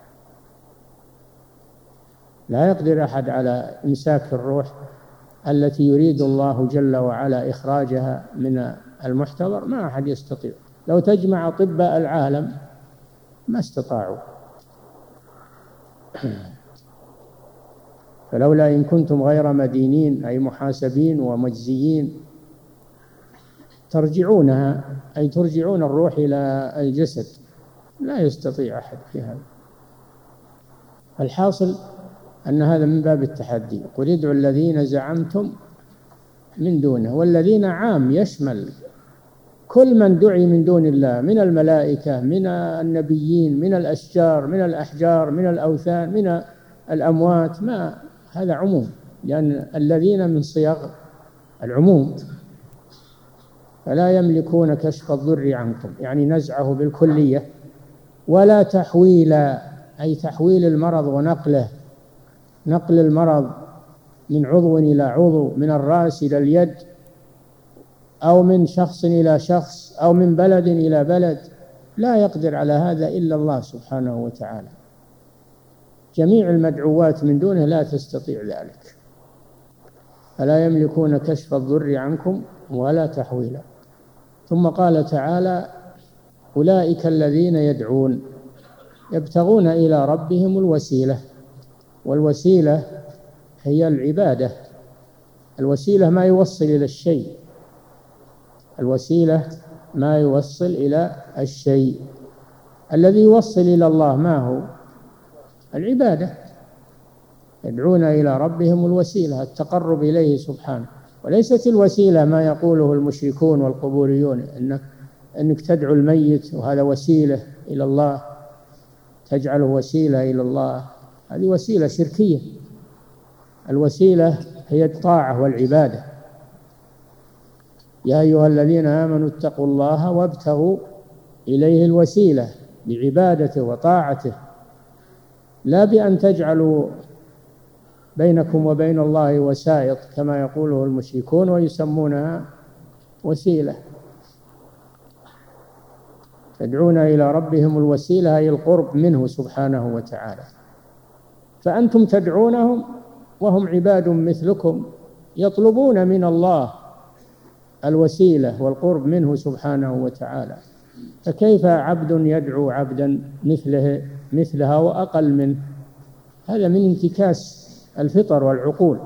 لا يقدر أحد على إمساك الروح التي يريد الله جل وعلا إخراجها من المحتضر، ما أحد يستطيع. لو تجمع أطباء العالم ما استطاعوا. فلولا إن كنتم غير مدينين أي محاسبين ومجزيين ترجعونها، أي ترجعون الروح إلى الجسد، لا يستطيع أحد في هذا. الحاصل أن هذا من باب التحدي. قل ادعوا الذين زعمتم من دونه، والذين عام يشمل كل من دعي من دون الله من الملائكة، من النبيين، من الأشجار، من الأحجار، من الأوثان، من الأموات، ما هذا عموم، لأن الذين من صيغ العموم. فلا يملكون كشف الضر عنكم، يعني نزعه بالكلية، ولا تحويلا، أي تحويل المرض ونقله، نقل المرض من عضو إلى عضو، من الرأس إلى اليد، أو من شخص إلى شخص، أو من بلد إلى بلد، لا يقدر على هذا إلا الله سبحانه وتعالى. جميع المدعوات من دونه لا تستطيع ذلك. فلا يملكون كشف الضر عنكم ولا تحويلا. ثم قال تعالى: أولئك الذين يدعون يبتغون إلى ربهم الوسيلة. والوسيلة هي العبادة. الوسيلة ما يوصل إلى الشيء، الوسيلة ما يوصل إلى الشيء. الذي يوصل إلى الله ما هو؟ العبادة. يدعون إلى ربهم الوسيلة، التقرب إليه سبحانه. وليست الوسيلة ما يقوله المشركون والقبوريون، إنك, إنك تدعو الميت وهذا وسيلة إلى الله، تجعله وسيلة إلى الله، هذه وسيلة شركية. الوسيلة هي الطاعة والعبادة. يا أيها الذين آمنوا اتقوا الله وابتغوا إليه الوسيلة بعبادته وطاعته، لا بأن تجعلوا بينكم وبين الله وسائط كما يقوله المشركون ويسمونها وسيلة. تدعون إلى ربهم الوسيلة أي القرب منه سبحانه وتعالى. فأنتم تدعونهم وهم عباد مثلكم، يطلبون من الله الوسيلة والقرب منه سبحانه وتعالى. فكيف عبد يدعو عبدا مثله مثلها وأقل منه؟ هذا من انتكاس الفطر والعقول.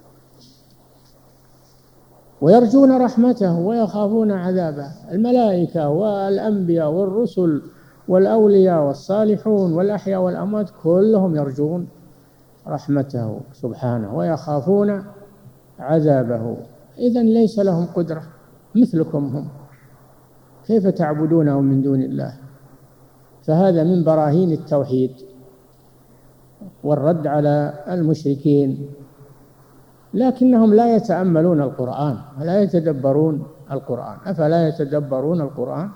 ويرجون رحمته ويخافون عذابه. الملائكة والأنبياء والرسل والأولياء والصالحون والأحياء والأموات كلهم يرجون رحمته سبحانه ويخافون عذابه. إذن ليس لهم قدرة، مثلكم هم، كيف تعبدونهم من دون الله؟ فهذا من براهين التوحيد والرد على المشركين. لكنهم لا يتأملون القرآن ولا يتدبرون القرآن. أفلا يتدبرون القرآن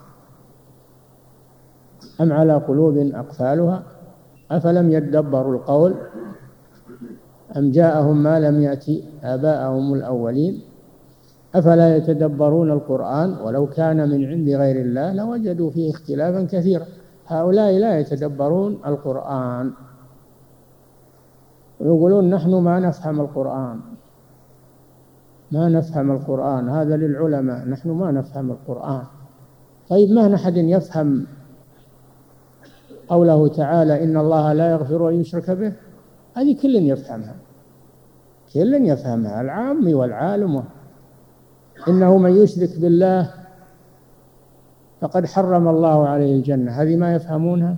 أم على قلوب أقفالها أفلم يدبروا القول أم جاءهم ما لم يأتي آباءهم الأولين أفلا يتدبرون القرآن ولو كان من عند غير الله لوجدوا فيه اختلافا كثيرا. هؤلاء لا يتدبرون القرآن ويقولون نحن ما نفهم القرآن، ما نفهم القرآن، هذا للعلماء، نحن ما نفهم القرآن. طيب ما أحد يفهم قوله تعالى إن الله لا يغفر أن يشرك به؟ هذه كل يفهمها، كل يفهمها، العام والعالم. إنه من يشرك بالله فقد حرم الله عليه الجنة، هذه ما يفهمونها.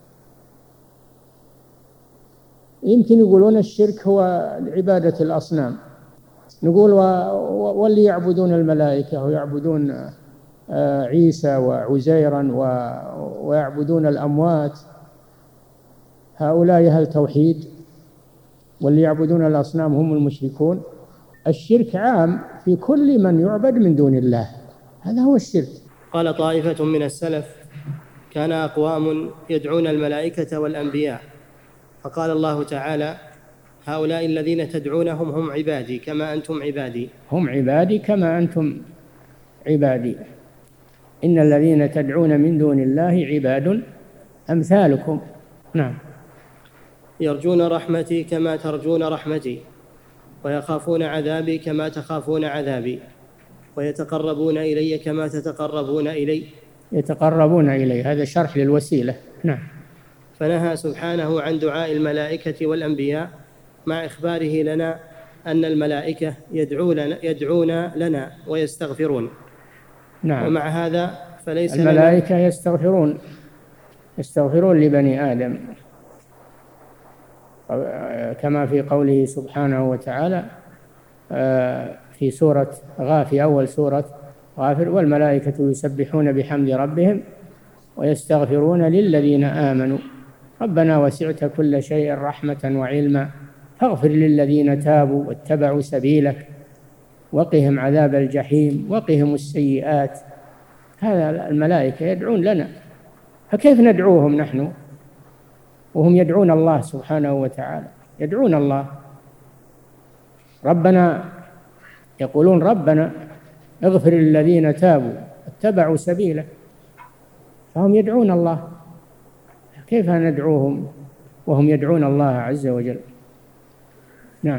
يمكن يقولون الشرك هو عبادة الأصنام، نقول واللي يعبدون الملائكة ويعبدون عيسى وعزيرا ويعبدون الأموات هؤلاء هل توحيد؟ واللي يعبدون الأصنام هم المشركون. الشرك عام في كل من يعبد من دون الله، هذا هو الشرك. قال طائفة من السلف كان أقوام يدعون الملائكة والأنبياء، فقال الله تعالى هؤلاء الذين تدعونهم هم عبادي كما أنتم عبادي. هم عبادي كما أنتم عبادي. إن الذين تدعون من دون الله عباد أمثالكم. نعم. يرجون رحمتي كما ترجون رحمتي ويخافون عذابي كما تخافون عذابي ويتقربون إلي كما تتقربون إلي. يتقربون إلي، هذا شرح للوسيلة. نعم. فنهى سبحانه عن دعاء الملائكة والأنبياء مع إخباره لنا أن الملائكة يدعون, يدعون لنا ويستغفرون. نعم. ومع هذا فليس الملائكة لنا يستغفرون يستغفرون لبني آدم كما في قوله سبحانه وتعالى في سورة غافر، أول سورة غافر والملائكة يسبحون بحمد ربهم ويستغفرون للذين آمنوا ربنا وسعت كل شيء رحمة وعلما فاغفر للذين تابوا واتبعوا سبيلك وقهم عذاب الجحيم وقهم السيئات. هذا الملائكة يدعون لنا، فكيف ندعوهم نحن وهم يدعون الله سبحانه وتعالى؟ يدعون الله ربنا، يقولون ربنا اغفر للذين تابوا واتبعوا سبيلك، فهم يدعون الله، كيف ندعوهم وهم يدعون الله عز وجل؟ نعم.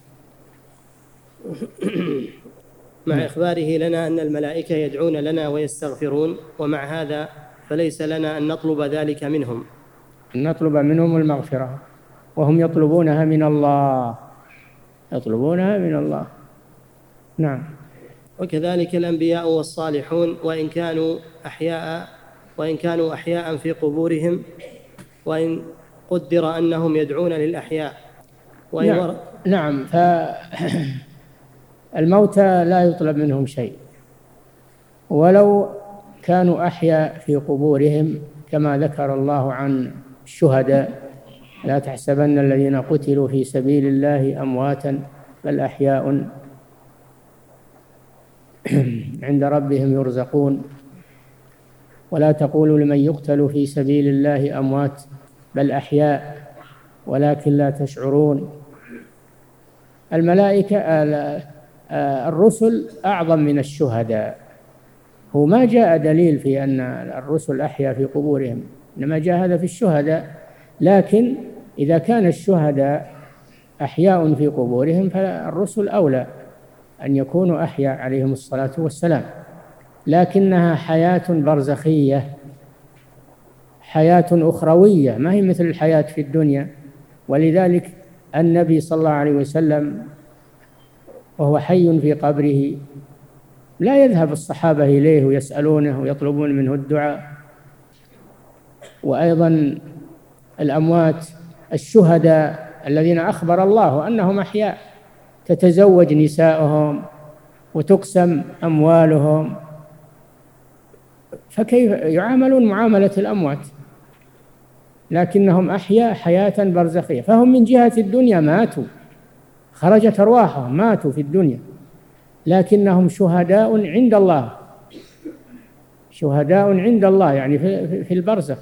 مع إخباره لنا أن الملائكة يدعون لنا ويستغفرون، ومع هذا فليس لنا أن نطلب ذلك منهم، أن نطلب منهم المغفرة وهم يطلبونها من الله، يطلبونها من الله. نعم. وكذلك الأنبياء والصالحون وإن كانوا أحياء وإن كانوا أحياء في قبورهم، وإن قدر أنهم يدعون للأحياء وإن نعم, ور... نعم. فالموتى لا يطلب منهم شيء ولو كانوا أحياء في قبورهم، كما ذكر الله عن الشهداء لا تحسبن الذين قتلوا في سبيل الله أمواتا بل أحياء عند ربهم يرزقون ولا تقولوا لمن يقتل في سبيل الله أموات بل أحياء ولكن لا تشعرون. الملائكة الرسل أعظم من الشهداء، هو ما جاء دليل في أن الرسل أحيا في قبورهم، إنما جاء هذا في الشهداء، لكن إذا كان الشهداء أحياء في قبورهم فالرسل أولى أن يكونوا أحياء عليهم الصلاة والسلام، لكنها حياة برزخية، حياة أخروية، ما هي مثل الحياة في الدنيا. ولذلك النبي صلى الله عليه وسلم وهو حي في قبره لا يذهب الصحابة إليه ويسألونه ويطلبون منه الدعاء. وأيضا الأموات الشهداء الذين أخبر الله أنهم أحياء تتزوج نساؤهم وتقسم أموالهم، فكيف يعاملون معاملة الأموات؟ لكنهم أحياء حياة برزخية، فهم من جهة الدنيا ماتوا، خرجت أرواحهم، ماتوا في الدنيا، لكنهم شهداء عند الله، شهداء عند الله يعني في البرزخ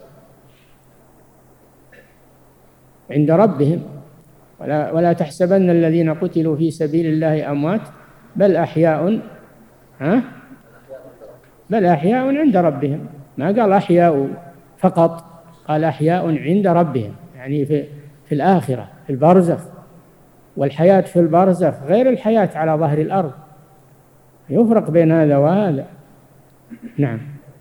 عند ربهم. ولا, ولا تحسبن الذين قتلوا في سبيل الله أموات بل أحياء ها بل أحياء عند ربهم، ما قال أحياء فقط، قال أحياء عند ربهم، يعني في, في الآخرة في البرزخ. والحياة في البرزخ غير الحياة على ظهر الأرض، يفرق بين هذا وهذا. نعم.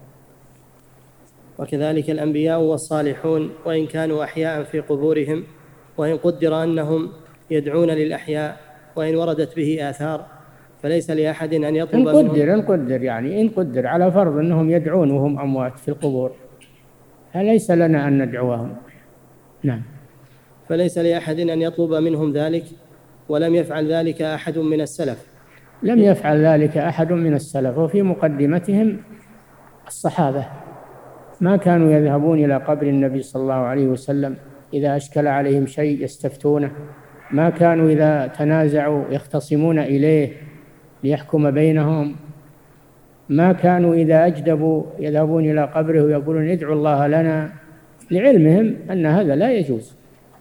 وكذلك الأنبياء والصالحون وإن كانوا أحياء في قبورهم، وإن قدر أنهم يدعون للأحياء وإن وردت به آثار، فليس لأحد أن يطلب إن قدر إن قدر يعني إن قدر على فرض أنهم يدعون وهم أموات في القبور، فليس لنا أن ندعوهم. نعم. فليس لأحد أن يطلب منهم ذلك، ولم يفعل ذلك أحد من السلف. لم يفعل ذلك أحد من السلف، وفي مقدمتهم الصحابة ما كانوا يذهبون إلى قبر النبي صلى الله عليه وسلم إذا أشكل عليهم شيء يستفتونه، ما كانوا إذا تنازعوا يختصمون إليه ليحكم بينهم، ما كانوا إذا أجدبوا يذهبون إلى قبره ويقولون ادعوا الله لنا، لعلمهم أن هذا لا يجوز،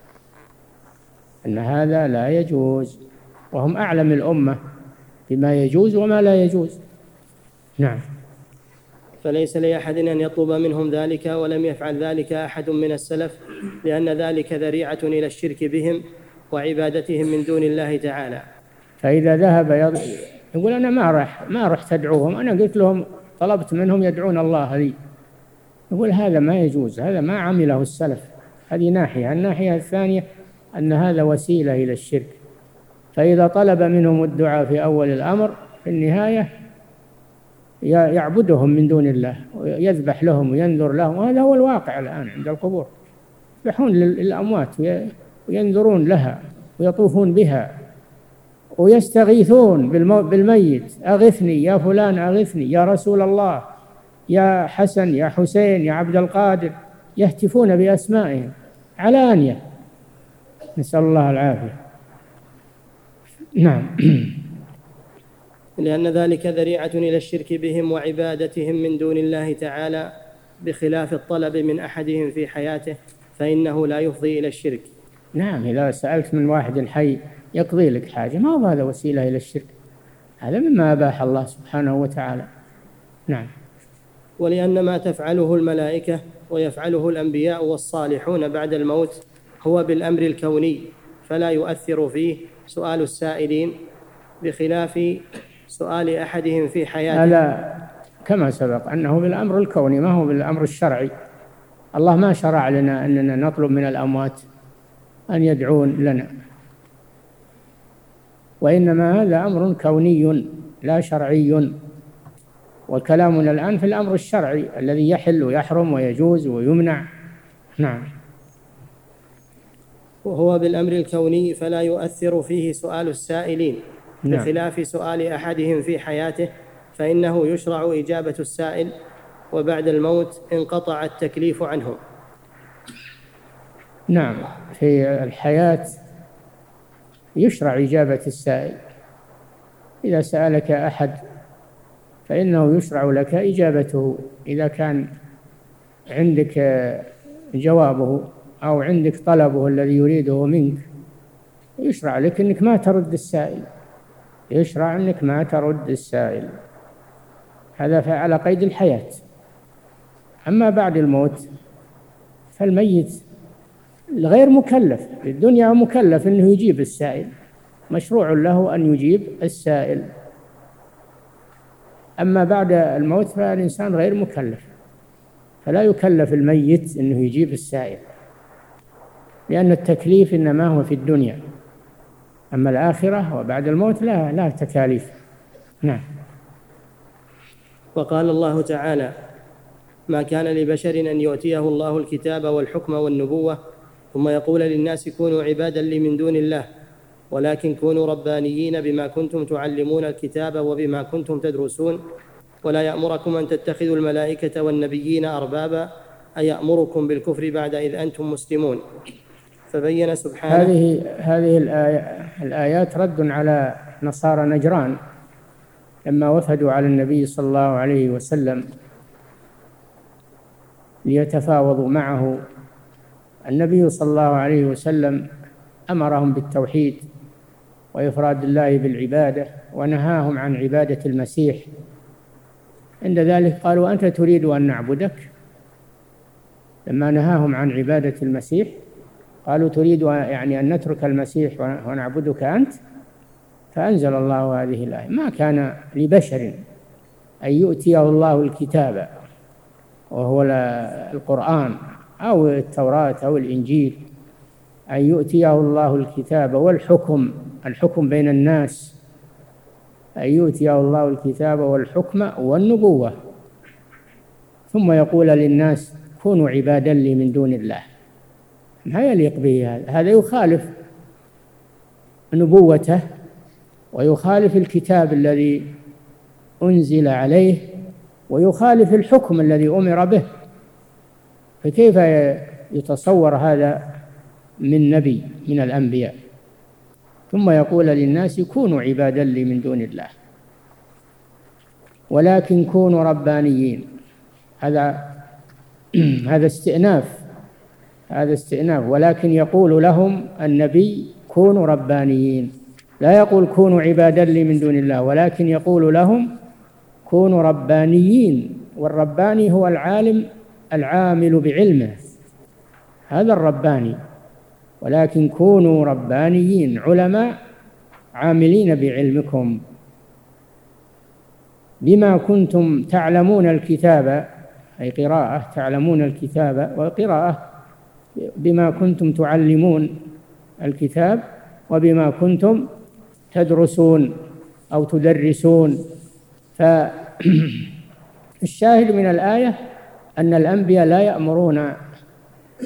أن هذا لا يجوز، وهم أعلم الأمة بما يجوز وما لا يجوز. نعم. فليس لأحد أن يطلب منهم ذلك، ولم يفعل ذلك أحد من السلف، لأن ذلك ذريعة إلى الشرك بهم وعبادتهم من دون الله تعالى. فإذا ذهب يقول أنا ما رح ما رحت أدعوهم، أنا قلت لهم طلبت منهم يدعون الله لي، يقول هذا ما يجوز، هذا ما عمله السلف. هذه ناحية. الناحية الثانية أن هذا وسيلة إلى الشرك، فإذا طلب منهم الدعاء في أول الأمر في النهاية يعبدهم من دون الله ويذبح لهم وينذر لهم، وهذا هو الواقع الآن عند القبور، يذبحون للأموات وينذرون لها ويطوفون بها ويستغيثون بالميت: أغثني يا فلان، أغثني يا رسول الله، يا حسن، يا حسين، يا عبد القادر، يهتفون بأسمائهم علانية، نسأل الله العافية. نعم. لأن ذلك ذريعة إلى الشرك بهم وعبادتهم من دون الله تعالى، بخلاف الطلب من أحدهم في حياته فإنه لا يفضي إلى الشرك. نعم، إذا سألت من واحد حي يقضي لك حاجة، ما هو هذا وسيلة إلى الشرك، هذا مما أباح الله سبحانه وتعالى. نعم. ولأن ما تفعله الملائكة ويفعله الأنبياء والصالحون بعد الموت هو بالأمر الكوني، فلا يؤثر فيه سؤال السائلين، بخلاف سؤال أحدهم في حياته. لا، كما سبق أنه بالأمر الكوني ما هو بالأمر الشرعي. الله ما شرع لنا أننا نطلب من الأموات أن يدعون لنا، وإنما هذا أمر كوني لا شرعي، وكلامنا الآن في الأمر الشرعي الذي يحل ويحرم ويجوز ويمنع. نعم. وهو بالأمر الكوني فلا يؤثر فيه سؤال السائلين، نعم. بخلاف سؤال أحدهم في حياته فإنه يشرع إجابة السائل، وبعد الموت انقطع التكليف عنهم. نعم، في الحياة يشرع إجابة السائل، إذا سألك أحد فإنه يشرع لك إجابته، إذا كان عندك جوابه أو عندك طلبه الذي يريده منك، يشرع لك أنك ما ترد السائل، يشرع أنك ما ترد السائل، هذا على قيد الحياة. أما بعد الموت فالميت غير مكلف، في الدنيا مكلف أنه يجيب السائل، مشروع له أن يجيب السائل. أما بعد الموت فالإنسان غير مكلف، فلا يكلف الميت أنه يجيب السائل، لأن التكليف إنما هو في الدنيا، أما الآخرة وبعد الموت لا لا تكاليف. نعم. وقال الله تعالى: ما كان لبشر أن يؤتيه الله الكتاب والحكم والنبوة ثم يقول للناس كونوا عبادا لي من دون الله، ولكن كونوا ربانيين بما كنتم تعلمون الكتاب وبما كنتم تدرسون، ولا يأمركم أن تتخذوا الملائكة والنبيين أربابا، أيأمركم بالكفر بعد إذ أنتم مسلمون. فبين سبحانه. هذه هذه الآية الآيات رد على نصارى نجران لما وفدوا على النبي صلى الله عليه وسلم ليتفاوضوا معه. النبي صلى الله عليه وسلم أمرهم بالتوحيد وإفراد الله بالعبادة، ونهاهم عن عبادة المسيح. عند ذلك قالوا: أنت تريد أن نعبدك؟ لما نهاهم عن عبادة المسيح قالوا: تريد يعني أن نترك المسيح ونعبدك أنت؟ فأنزل الله هذه الآية: ما كان لبشر أن يؤتيه الله الكتاب وهو القرآن أو التوراة أو الإنجيل، أن يؤتيه الله الكتاب والحكم، الحكم بين الناس، أن يؤتيه الله الكتاب والحكم والنبوة، ثم يقول للناس كونوا عبادا لي من دون الله. ما يليق به هذا، هذا يخالف نبوته ويخالف الكتاب الذي أنزل عليه ويخالف الحكم الذي أمر به، فكيف يتصور هذا من نبي من الأنبياء؟ ثم يقول للناس كونوا عبادا لي من دون الله، ولكن كونوا ربانيين. هذا هذا استئناف، هذا استئناف. ولكن يقول لهم النبي كونوا ربانيين، لا يقول كونوا عبادا لي من دون الله، ولكن يقول لهم كونوا ربانيين. والرباني هو العالم العامل بعلمه، هذا الرباني. ولكن كونوا ربانيين، علماء عاملين بعلمكم، بما كنتم تعلمون الكتاب، أي قراءة تعلمون الكتاب، وقراءة بما كنتم تعلمون الكتاب وبما كنتم تدرسون أو تدرسون. فالشاهد من الآية أن الأنبياء لا يأمرون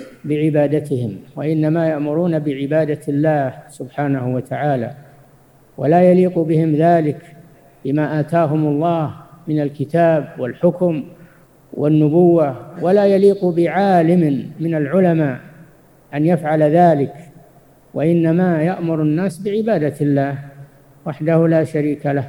بعبادتهم، وإنما يأمرون بعبادة الله سبحانه وتعالى. ولا يليق بهم ذلك بما آتاهم الله من الكتاب والحكم والنبوة، ولا يليق بعالم من العلماء أن يفعل ذلك، وإنما يأمر الناس بعبادة الله وحده لا شريك له.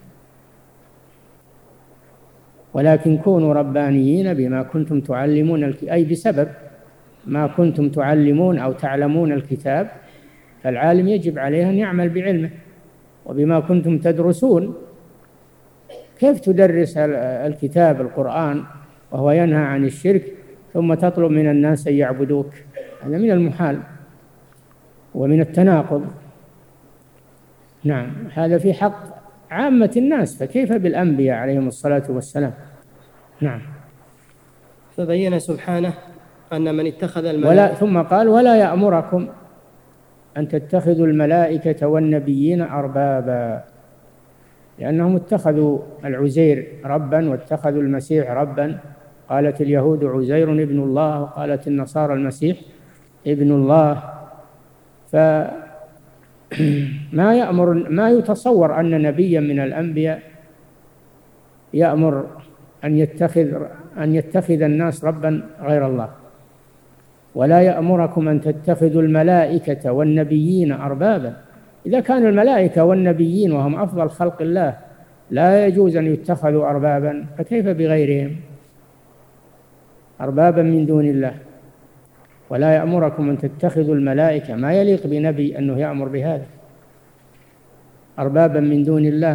ولكن كونوا ربانيين بما كنتم تعلمون، أي بسبب ما كنتم تعلمون أو تعلمون الكتاب، فالعالم يجب عليه أن يعمل بعلمه. وبما كنتم تدرسون، كيف تدرس الكتاب القرآن وهو ينهى عن الشرك ثم تطلب من الناس أن يعبدوك؟ هذا من المحال ومن التناقض. نعم، هذا في حق عامة الناس، فكيف بالأنبياء عليهم الصلاة والسلام؟ نعم. فبين سبحانه أن من اتخذ الملائكة ولا ثم قال ولا يأمركم أن تتخذوا الملائكة والنبيين أربابا، لأنهم اتخذوا العزير ربا واتخذوا المسيح ربا. قالت اليهود عزير ابن الله، وقالت النصارى المسيح ابن الله. فما يأمر ما يتصور أن نبيا من الأنبياء يأمر أن يتخذ أن يتخذ الناس ربا غير الله. ولا يأمركم أن تتخذوا الملائكة والنبيين أربابا. إذا كان الملائكة والنبيين وهم أفضل خلق الله لا يجوز أن يتخذوا أربابا، فكيف بغيرهم؟ أربابا من دون الله. ولا يأمركم أن تتخذوا الملائكة، ما يليق بنبي أنه يأمر بهذا، أربابا من دون الله.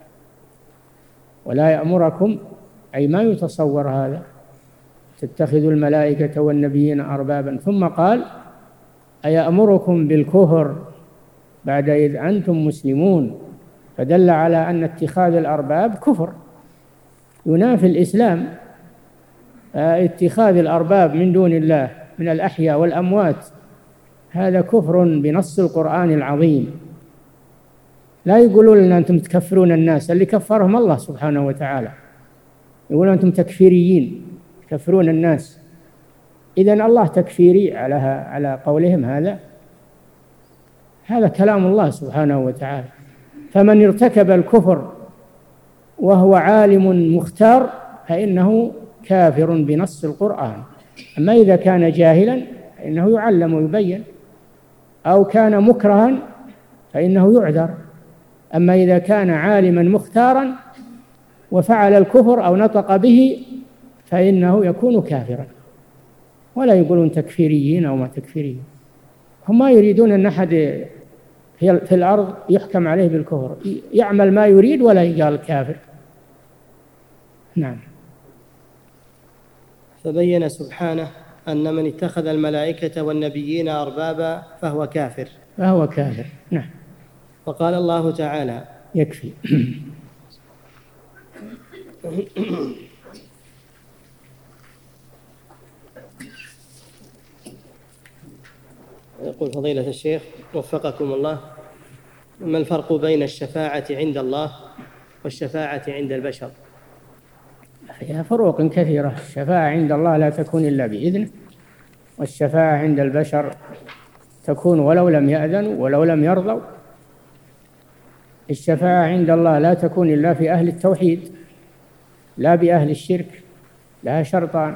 ولا يأمركم أي ما يتصور هذا، تتخذوا الملائكة والنبيين أربابا. ثم قال أيأمركم بالكفر بعد إذ أنتم مسلمون، فدل على أن اتخاذ الأرباب كفر ينافي الإسلام. اتخاذ الأرباب من دون الله من الأحياء والأموات هذا كفر بنص القرآن العظيم. لا يقولون لنا أنتم تكفرون الناس، اللي كفرهم الله سبحانه وتعالى، يقولون أنتم تكفيريين تكفرون الناس. إذن الله تكفيري على على قولهم هذا هذا كلام الله سبحانه وتعالى. فمن ارتكب الكفر وهو عالم مختار فإنه كافر بنص القرآن. أما إذا كان جاهلا فإنه يعلم ويبين، أو كان مكرها فإنه يعذر. أما إذا كان عالما مختارا وفعل الكفر أو نطق به فإنه يكون كافرا. ولا يقولون تكفيريين أو ما تكفيريين، هم ما يريدون أن أحد في الأرض يحكم عليه بالكفر، يعمل ما يريد ولا يقال كافر. نعم. فبين سبحانه أن من اتخذ الملائكة والنبيين أربابا فهو كافر فهو كافر. نعم. وقال الله تعالى يكفي. يقول فضيلة الشيخ وفقكم الله: ما الفرق بين الشفاعة عند الله والشفاعة عند البشر؟ فيها فروق كثيرة. الشفاعة عند الله لا تكون إلا بإذنه، والشفاعة عند البشر تكون ولو لم يأذنوا ولو لم يرضوا. الشفاعة عند الله لا تكون إلا في أهل التوحيد، لا بأهل الشرك، لها شرطان.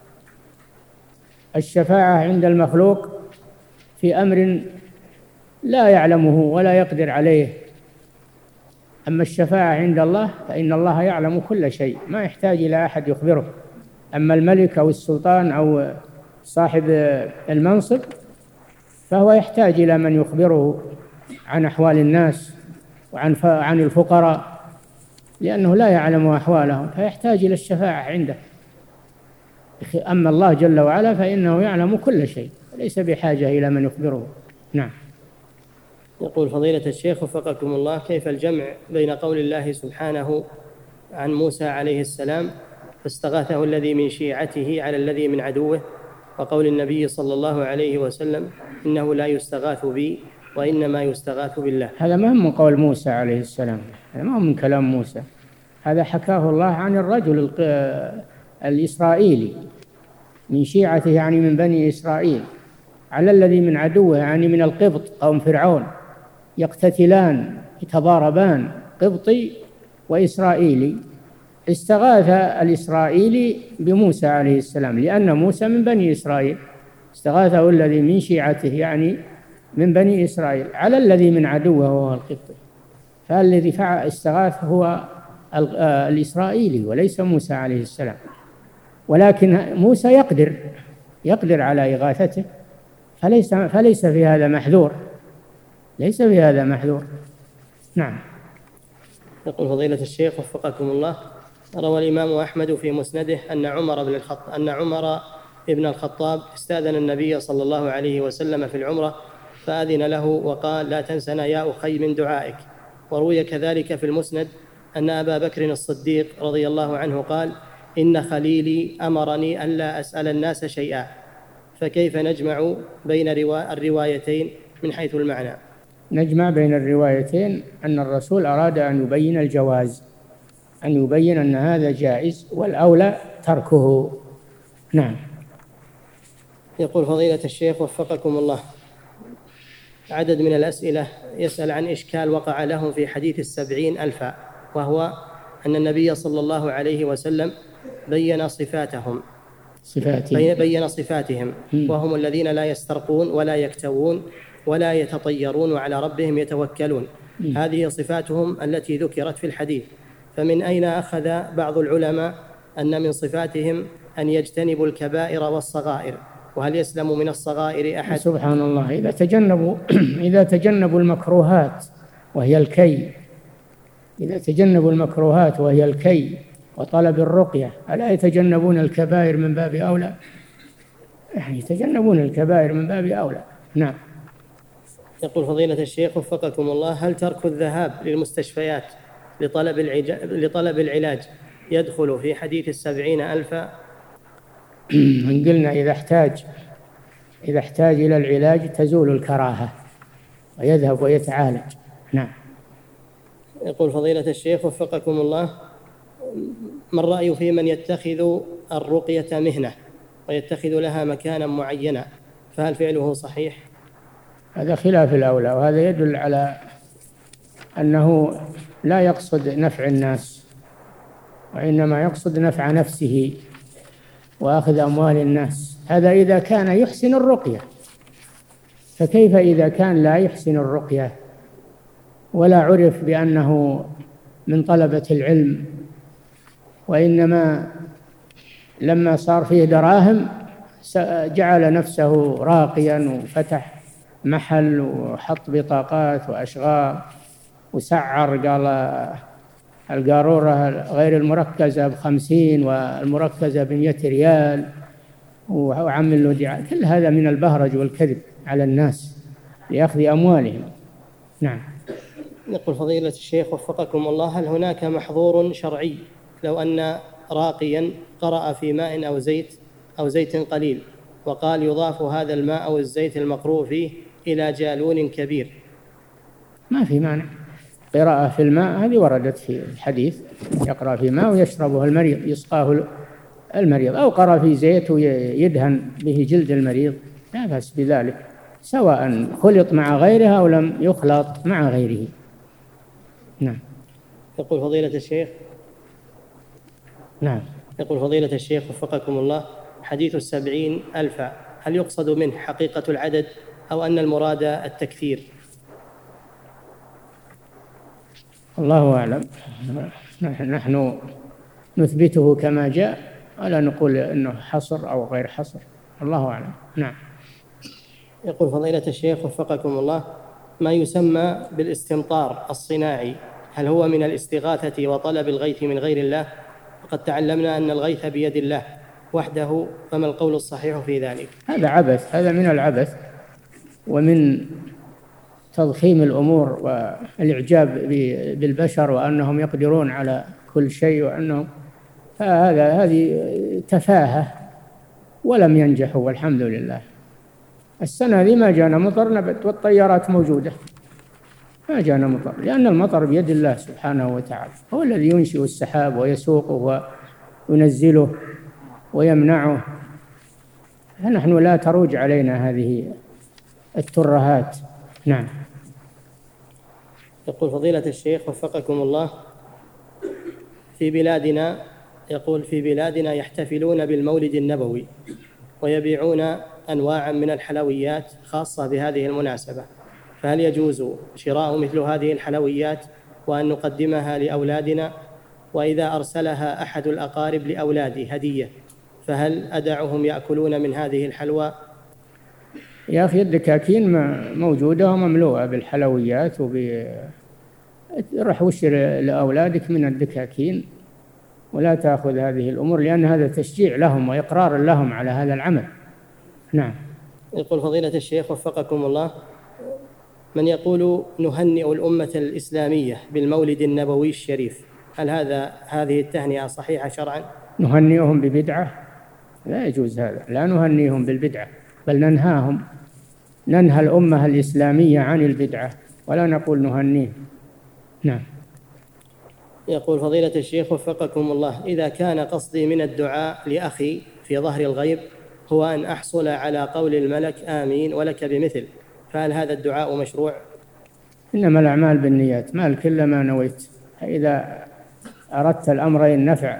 الشفاعة عند المخلوق في أمر لا يعلمه ولا يقدر عليه. أما الشفاعة عند الله فإن الله يعلم كل شيء، ما يحتاج إلى أحد يخبره. أما الملك أو السلطان أو صاحب المنصب فهو يحتاج إلى من يخبره عن أحوال الناس وعن عن الفقراء، لأنه لا يعلم أحوالهم، فيحتاج إلى الشفاعة عنده. أما الله جل وعلا فإنه يعلم كل شيء، ليس بحاجة إلى من يخبره. نعم. يقول فضيلة الشيخ وفقكم الله: كيف الجمع بين قول الله سبحانه عن موسى عليه السلام فاستغاثه الذي من شيعته على الذي من عدوه، وقول النبي صلى الله عليه وسلم إنه لا يستغاث بي وإنما يستغاث بالله؟ هذا ما هو من قول موسى عليه السلام، هذا ما هو من كلام موسى، هذا حكاه الله عن الرجل الإسرائيلي من شيعته، يعني من بني إسرائيل، على الذي من عدوه يعني من القبط قوم فرعون، يقتتلان يتضاربان قبطي وإسرائيلي. استغاث الإسرائيلي بموسى عليه السلام لأن موسى من بني إسرائيل، استغاثه الذي من شيعته يعني من بني إسرائيل على الذي من عدوه وهو القبطي، فالذي فعل استغاث هو الإسرائيلي وليس موسى عليه السلام، ولكن موسى يقدر يقدر على إغاثته، فليس فليس في هذا محذور، ليس في هذا محذور. نعم. يقول فضيلة الشيخ وفقكم الله: روى الإمام أحمد في مسنده أن عمر بن الخطاب أن عمر ابن الخطاب استأذن النبي صلى الله عليه وسلم في العمرة فأذن له وقال: لا تنسنا يا أخي من دعائك. وروي كذلك في المسند أن أبا بكر الصديق رضي الله عنه قال: إن خليلي أمرني ألا أسأل الناس شيئا. فكيف نجمع بين الروايتين من حيث المعنى؟ نجمع بين الروايتين أن الرسول أراد أن يبين الجواز، أن يبين أن هذا جائز والأولى تركه. نعم. يقول فضيلة الشيخ وفقكم الله: عدد من الأسئلة يسأل عن إشكال وقع لهم في حديث السبعين ألفا، وهو أن النبي صلى الله عليه وسلم بين صفاتهم صفاتهم بين صفاتهم وهم الذين لا يسترقون ولا يكتوون ولا يتطيرون وعلى ربهم يتوكلون. هذه صفاتهم التي ذكرت في الحديث، فمن أين أخذ بعض العلماء أن من صفاتهم أن يجتنبوا الكبائر والصغائر؟ وهل يسلم من الصغائر أحد؟ سبحان الله. إذا تجنبوا إذا تجنبوا المكروهات وهي الكي إذا تجنبوا المكروهات وهي الكي وطلب الرقية، ألا يتجنبون الكبائر من باب أولى؟ يعني يتجنبون الكبائر من باب أولى. نعم. يقول فضيلة الشيخ وفقكم الله: هل ترك الذهاب للمستشفيات لطلب لطلب العلاج يدخل في حديث السبعين ألفا؟ من قلنا إذا احتاج إذا احتاج إلى العلاج تزول الكراهة ويذهب ويتعالج. نعم. يقول فضيلة الشيخ وفقكم الله: ما الرأي في من يتخذ الرقية مهنة ويتخذ لها مكانا معينا، فهل فعله صحيح؟ هذا خلاف الأولى، وهذا يدل على أنه لا يقصد نفع الناس وإنما يقصد نفع نفسه وأخذ أموال الناس. هذا إذا كان يحسن الرقية، فكيف إذا كان لا يحسن الرقية ولا عرف بأنه من طلبة العلم، وإنما لما صار فيه دراهم جعل نفسه راقيا وفتح محل وحط بطاقات وأشغال وسعر، قال القارورة غير المركزة بخمسين والمركزة بمئة ريال وعمل له دعاية. كل هذا من البهرج والكذب على الناس لأخذ أموالهم. نعم. يقول فضيلة الشيخ وفقكم الله: هل هناك محظور شرعي لو أن راقيا قرأ في ماء أو زيت أو زيت قليل وقال يضاف هذا الماء أو الزيت المقروء فيه إلى جالون كبير؟ ما في مانع. قراءة في الماء هذه وردت في الحديث، يقرأ في ماء ويشربه المريض، يسقاه المريض، أو قرأ في زيت ويدهن به جلد المريض، لا بأس بذلك، سواء خلط مع غيرها أو لم يخلط مع غيره. نعم. يقول فضيلة الشيخ نعم يقول فضيلة الشيخ وفقكم الله: حديث السبعين ألفا هل يقصد منه حقيقة العدد أو أن المراد التكثير؟ الله أعلم. نحن نثبته كما جاء ولا نقول أنه حصر أو غير حصر، الله أعلم. نعم. يقول فضيلة الشيخ وفقكم الله: ما يسمى بالاستمطار الصناعي هل هو من الاستغاثة وطلب الغيث من غير الله؟ وقد تعلمنا أن الغيث بيد الله وحده، فما القول الصحيح في ذلك؟ هذا عبث، هذا من العبث ومن تضخيم الأمور والإعجاب بالبشر وأنهم يقدرون على كل شيء، وأنهم هذا هذه تفاهة ولم ينجحوا والحمد لله. السنة هذه ما جانا مطر نبت والطيارات موجودة، ما جانا مطر لأن المطر بيد الله سبحانه وتعالى، هو الذي ينشئ السحاب ويسوقه وينزله ويمنعه، فنحن لا تروج علينا هذه الترهات. نعم. يقول فضيلة الشيخ وفقكم الله، في بلادنا يقول في بلادنا يحتفلون بالمولد النبوي ويبيعون أنواعا من الحلويات خاصة بهذه المناسبة، فهل يجوز شراء مثل هذه الحلويات وأن نقدمها لأولادنا؟ وإذا أرسلها أحد الأقارب لأولادي هدية فهل أدعهم يأكلون من هذه الحلوى؟ يا أخي الدكاكين موجودة ومملوءة بالحلويات، وب رح وشر لأولادك من الدكاكين ولا تأخذ هذه الأمور، لأن هذا تشجيع لهم وإقرار لهم على هذا العمل. نعم. يقول فضيلة الشيخ وفقكم الله، من يقول نهنئ الأمة الإسلامية بالمولد النبوي الشريف، هل هذا هذه التهنئة صحيحة شرعا؟ نهنئهم ببدعة؟ لا يجوز هذا، لا نهنئهم بالبدعة، بل ننهاهم، ننهى الأمة الإسلامية عن البدعة ولا نقول نهنئهم. نعم. يقول فضيلة الشيخ وفقكم الله، إذا كان قصدي من الدعاء لأخي في ظهر الغيب هو أن أحصل على قول الملك آمين ولك بمثل، فهل هذا الدعاء مشروع؟ إنما الأعمال بالنيات، ما الكل ما نويت. إذا أردت الأمرين نفع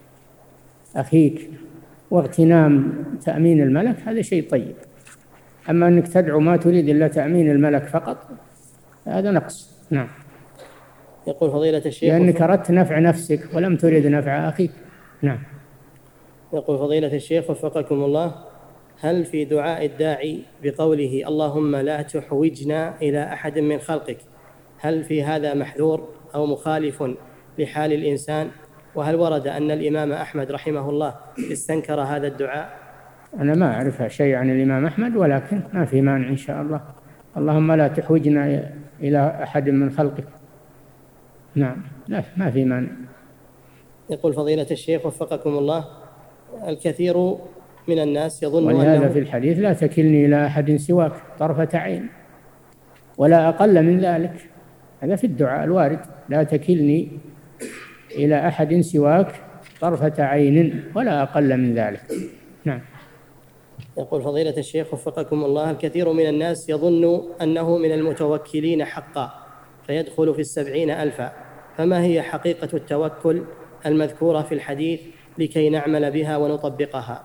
أخيك واغتنام تأمين الملك هذا شيء طيب، أما أنك تدعو ما تريد إلا تأمين الملك فقط هذا نقص. نعم. يقول فضيلة الشيخ لأنك أردت نفع نفسك ولم تريد نفع أخيك. نعم. يقول فضيلة الشيخ وفقكم الله، هل في دعاء الداعي بقوله اللهم لا تحوجنا إلى أحد من خلقك، هل في هذا محذور أو مخالف لحال الإنسان؟ وهل ورد أن الإمام أحمد رحمه الله استنكر هذا الدعاء؟ أنا ما أعرف شيء عن الإمام أحمد، ولكن ما في مانع إن شاء الله، اللهم لا تحوجنا إلى أحد من خلقك. نعم، لا ما في مانع. يقول فضيلة الشيخ وفقكم الله، الكثير من الناس يظن ولهذا أنه في الحديث لا تكلني إلى أحد سواك طرفة عين ولا أقل من ذلك، هذا في الدعاء الوارد، لا تكلني إلى أحد سواك طرفة عين ولا أقل من ذلك. نعم. يقول فضيلة الشيخ وفقكم الله، الكثير من الناس يظن أنه من المتوكلين حقا فيدخل في السبعين ألفا، فما هي حقيقة التوكل المذكورة في الحديث لكي نعمل بها ونطبقها؟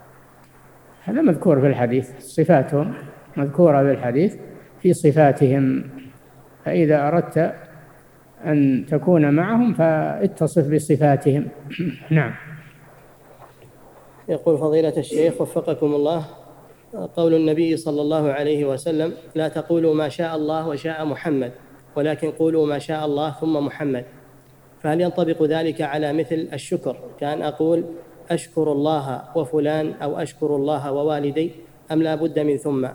هذا مذكور في الحديث، صفاتهم مذكورة في الحديث في صفاتهم، فإذا أردت أن تكون معهم فاتصف بصفاتهم. نعم. يقول فضيلة الشيخ وفقكم الله، قول النبي صلى الله عليه وسلم لا تقولوا ما شاء الله وشاء محمد ولكن قولوا ما شاء الله ثم محمد، فهل ينطبق ذلك على مثل الشكر كأن أقول أشكر الله وفلان أو أشكر الله ووالدي، أم لا بد من ثم؟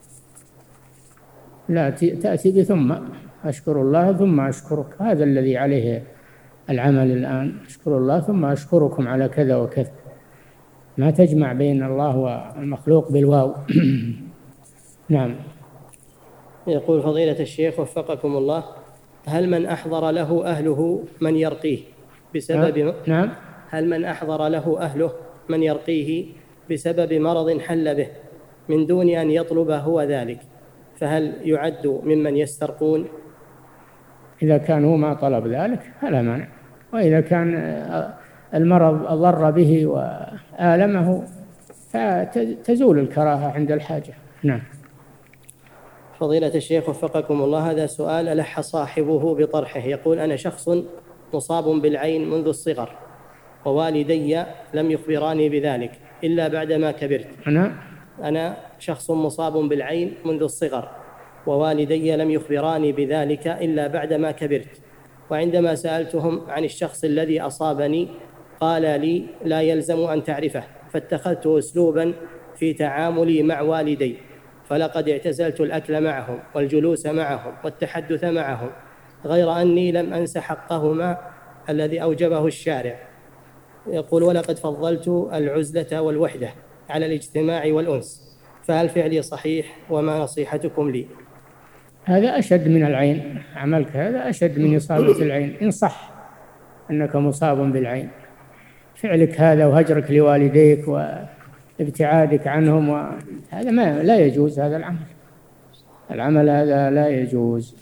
لا، تأتي بثم، أشكر الله ثم أشكرك، هذا الذي عليه العمل الآن، أشكر الله ثم أشكركم على كذا وكذا، ما تجمع بين الله والمخلوق بالواو. نعم. يقول فضيلة الشيخ وفقكم الله، هل من أحضر له أهله من يرقيه بسبب نعم. هل من أحضر له أهله من يرقيه بسبب مرض حل به من دون أن يطلب هو ذلك، فهل يعد ممن يسترقون؟ إذا كان هو ما طلب ذلك فلا مانع، وإذا كان المرض ضر به وآلمه فتزول الكراهة عند الحاجة. نعم. فضيلة الشيخ وفقكم الله، هذا سؤال ألح صاحبه بطرحه، يقول أنا شخص مصاب بالعين منذ الصغر ووالدي لم يخبراني بذلك إلا بعدما كبرت. أنا أنا شخص مصاب بالعين منذ الصغر ووالدي لم يخبراني بذلك إلا بعدما كبرت، وعندما سألتهم عن الشخص الذي أصابني قال لي لا يلزم أن تعرفه، فاتخذت أسلوبا في تعاملي مع والدي، فلقد اعتزلت الأكل معهم والجلوس معهم والتحدث معهم، غير أني لم أنس حقهما الذي أوجبه الشارع. يقول ولقد فضلت العزلة والوحدة على الاجتماع والأنس، فهل فعلي صحيح وما نصيحتكم لي؟ هذا أشد من العين، عملك هذا أشد من إصابة العين إن صح أنك مصاب بالعين، فعلك هذا وهجرك لوالديك وابتعادك عنهم وهذا ما لا يجوز، هذا العمل العمل هذا لا يجوز.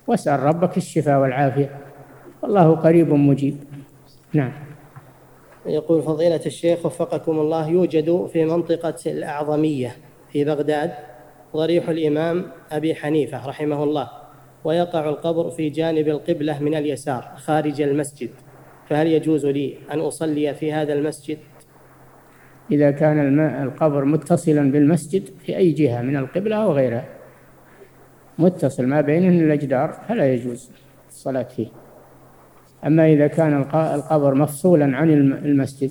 واسأل ربك الشفاء والعافية، والله قريب مجيب. نعم. يقول فضيلة الشيخ وفقكم الله، يوجد في منطقة الأعظمية في بغداد ضريح الإمام أبي حنيفة رحمه الله، ويقع القبر في جانب القبلة من اليسار خارج المسجد، فهل يجوز لي أن أصلي في هذا المسجد؟ إذا كان القبر متصلا بالمسجد في أي جهة من القبلة أو غيرها، متصل ما بينهن الأجدار، فلا يجوز الصلاة فيه. أما إذا كان القبر مفصولا عن المسجد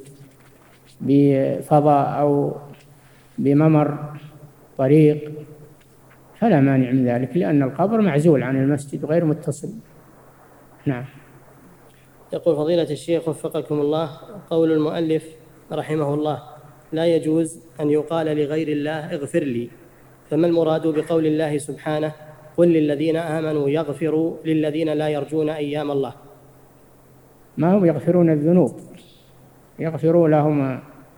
بفضاء أو بممر طريق فلا مانع من ذلك، لأن القبر معزول عن المسجد غير متصل. نعم. يقول فضيلة الشيخ وفقكم الله، قول المؤلف رحمه الله لا يجوز أن يقال لغير الله اغفر لي، فما المراد بقول الله سبحانه قل للذين آمنوا يغفروا للذين لا يرجون أيام الله؟ ما هم يغفرون الذنوب، يغفروا لهم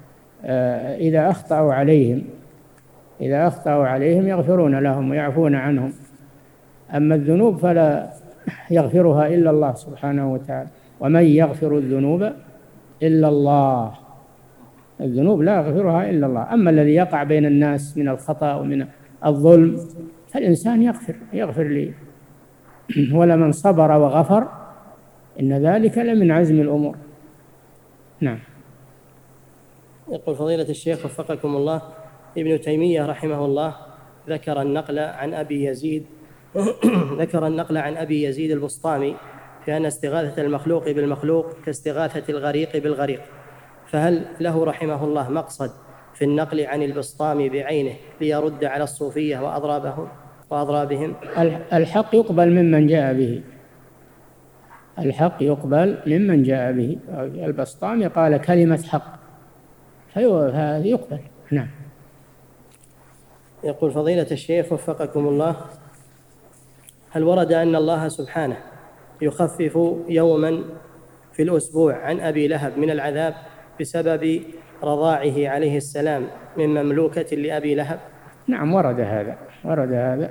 إذا أخطأوا عليهم، إذا أخطأوا عليهم يغفرون لهم ويعفون عنهم. أما الذنوب فلا يغفرها إلا الله سبحانه وتعالى، ومن يغفر الذنوب إلا الله، الذنوب لا يغفرها إلا الله. أما الذي يقع بين الناس من الخطأ ومن الظلم فالإنسان يغفر يغفر لي، ولمن صبر وغفر إن ذلك لمن عزم الأمور. نعم. يقول فضيلة الشيخ وفقكم الله، ابن تيمية رحمه الله ذكر النقل عن أبي يزيد ذكر النقل عن أبي يزيد البسطامي في أن استغاثة المخلوق بالمخلوق كاستغاثة الغريق بالغريق، فهل له رحمه الله مقصد في النقل عن البسطامي بعينه ليرد على الصوفية وأضرابهم وأضرابهم؟ الحق يقبل ممن جاء به، الحق يقبل ممن جاء به. البسطامي قال كلمة حق فهذا يقبل. نعم. يقول فضيلة الشيخ وفقكم الله، هل ورد أن الله سبحانه يخفف يوما في الأسبوع عن أبي لهب من العذاب بسبب رضاعه عليه السلام من مملوكة لأبي لهب؟ نعم ورد هذا، ورد هذا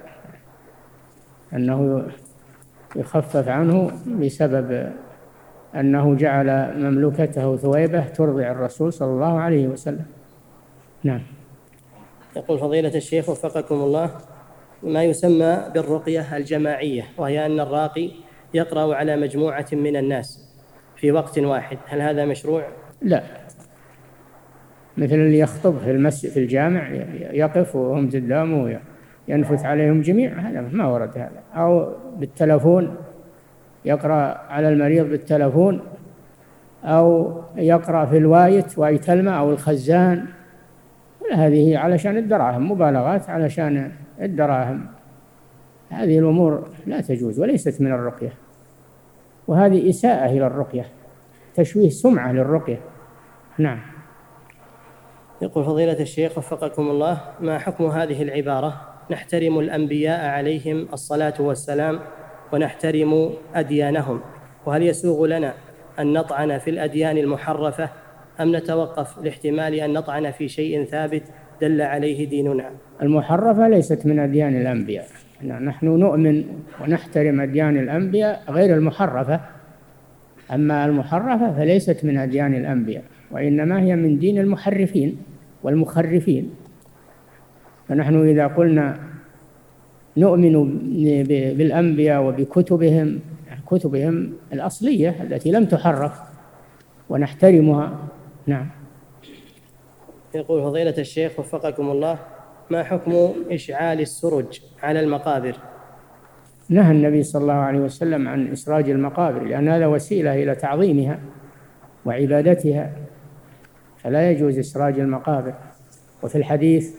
أنه يخفف عنه بسبب أنه جعل مملوكته ثويبة ترضع الرسول صلى الله عليه وسلم. نعم. يقول فضيلة الشيخ وفقكم الله، ما يسمى بالرقية الجماعية، وهي أن الراقي يقرأ على مجموعة من الناس في وقت واحد، هل هذا مشروع؟ لا، مثل اللي يخطب في المسجد في الجامع يقف وهم قدامه ينفث عليهم جميع، هذا ما ورد هذا. أو بالتلفون يقرأ على المريض بالتلفون، أو يقرأ في الوايت وايت الماء أو الخزان، هذه علشان الدراهم، مبالغات علشان الدراهم، هذه الأمور لا تجوز وليست من الرقية، وهذه إساءة إلى الرقية، تشويه سمعة للرقية. نعم. يقول فضيلة الشيخ وفقكم الله، ما حكم هذه العبارة نحترم الأنبياء عليهم الصلاة والسلام ونحترم أديانهم، وهل يسوغ لنا أن نطعن في الأديان المحرفة أم نتوقف لاحتمال أن نطعن في شيء ثابت دل عليه ديننا؟ المحرفة ليست من أديان الأنبياء، نحن نؤمن ونحترم أديان الأنبياء غير المحرفة، أما المحرفة فليست من أديان الأنبياء، وإنما هي من دين المحرفين والمخرفين. فنحن إذا قلنا نؤمن بالأنبياء وبكتبهم، كتبهم الأصلية التي لم تحرف، ونحترمها. نعم. يقول فضيلة الشيخ وفقكم الله، ما حكم إشعال السرج على المقابر؟ نهى النبي صلى الله عليه وسلم عن إسراج المقابر، لأن هذا وسيلة إلى تعظيمها وعبادتها، فلا يجوز إسراج المقابر. وفي الحديث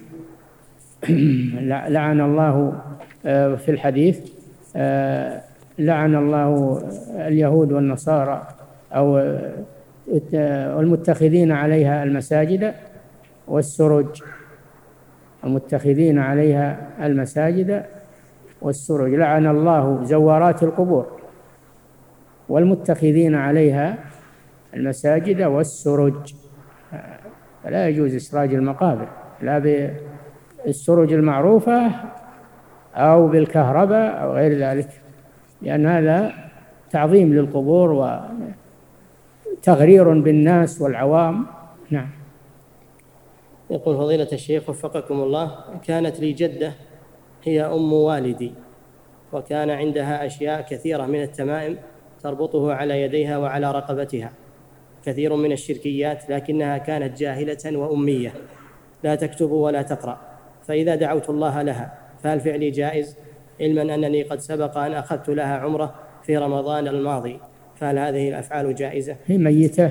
لعن الله في الحديث لعن الله اليهود والنصارى أو المتخذين عليها المساجد والسرج، المتخذين عليها المساجد والسرج، لعن الله زوارات القبور والمتخذين عليها المساجد والسرج، فلا يجوز إسراج المقابر، لا بالسرج المعروفة أو بالكهرباء أو غير ذلك. لأن هذا تعظيم للقبور وتغرير بالناس والعوام. نعم. يقول فضيلة الشيخ وفقكم الله: كانت لي جدة هي أم والدي، وكان عندها أشياء كثيرة من التمائم تربطه على يديها وعلى رقبتها، كثير من الشركيات، لكنها كانت جاهلة وأمية لا تكتب ولا تقرأ، فإذا دعوت الله لها فهل فعلي جائز، علما أنني قد سبق أن أخذت لها عمرة في رمضان الماضي، فهل هذه الأفعال جائزة؟ هي ميتة،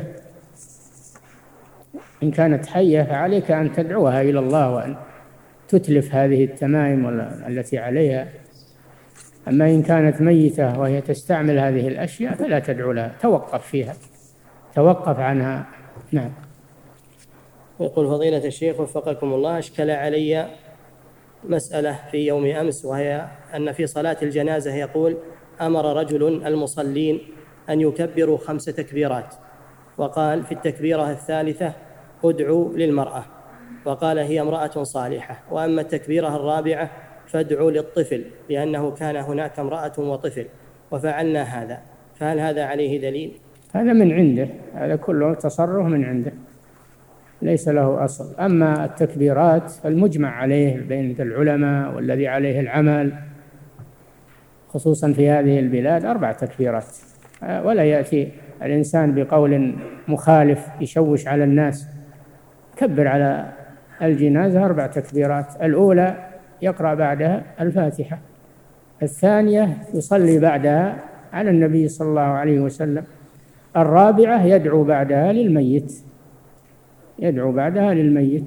إن كانت حية فعليك أن تدعوها إلى الله وأن تتلف هذه التمائم التي عليها. أما إن كانت ميتة وهي تستعمل هذه الأشياء فلا تدعو لها، توقف فيها، توقف عنها. نعم. يقول فضيلة الشيخ وفقكم الله: أشكل علي مسألة في يوم أمس، وهي أن في صلاة الجنازة يقول: أمر رجل المصلين أن يكبروا خمس تكبيرات، وقال في التكبيرة الثالثة: ادعوا للمرأة، وقال هي امرأة صالحة، وأما التكبيرة الرابعة فادعوا للطفل لأنه كان هناك امرأة وطفل، وفعلنا هذا، فهل هذا عليه دليل؟ هذا من عنده، هذا كله تصرف من عنده، ليس له أصل. أما التكبيرات المجمع عليه بين العلماء والذي عليه العمل خصوصا في هذه البلاد أربع تكبيرات، ولا يأتي الإنسان بقول مخالف يشوش على الناس. كبر على الجنازة أربع تكبيرات: الأولى يقرأ بعدها الفاتحة، الثانية يصلي بعدها على النبي صلى الله عليه وسلم، الرابعة يدعو بعدها للميت، يدعو بعدها للميت،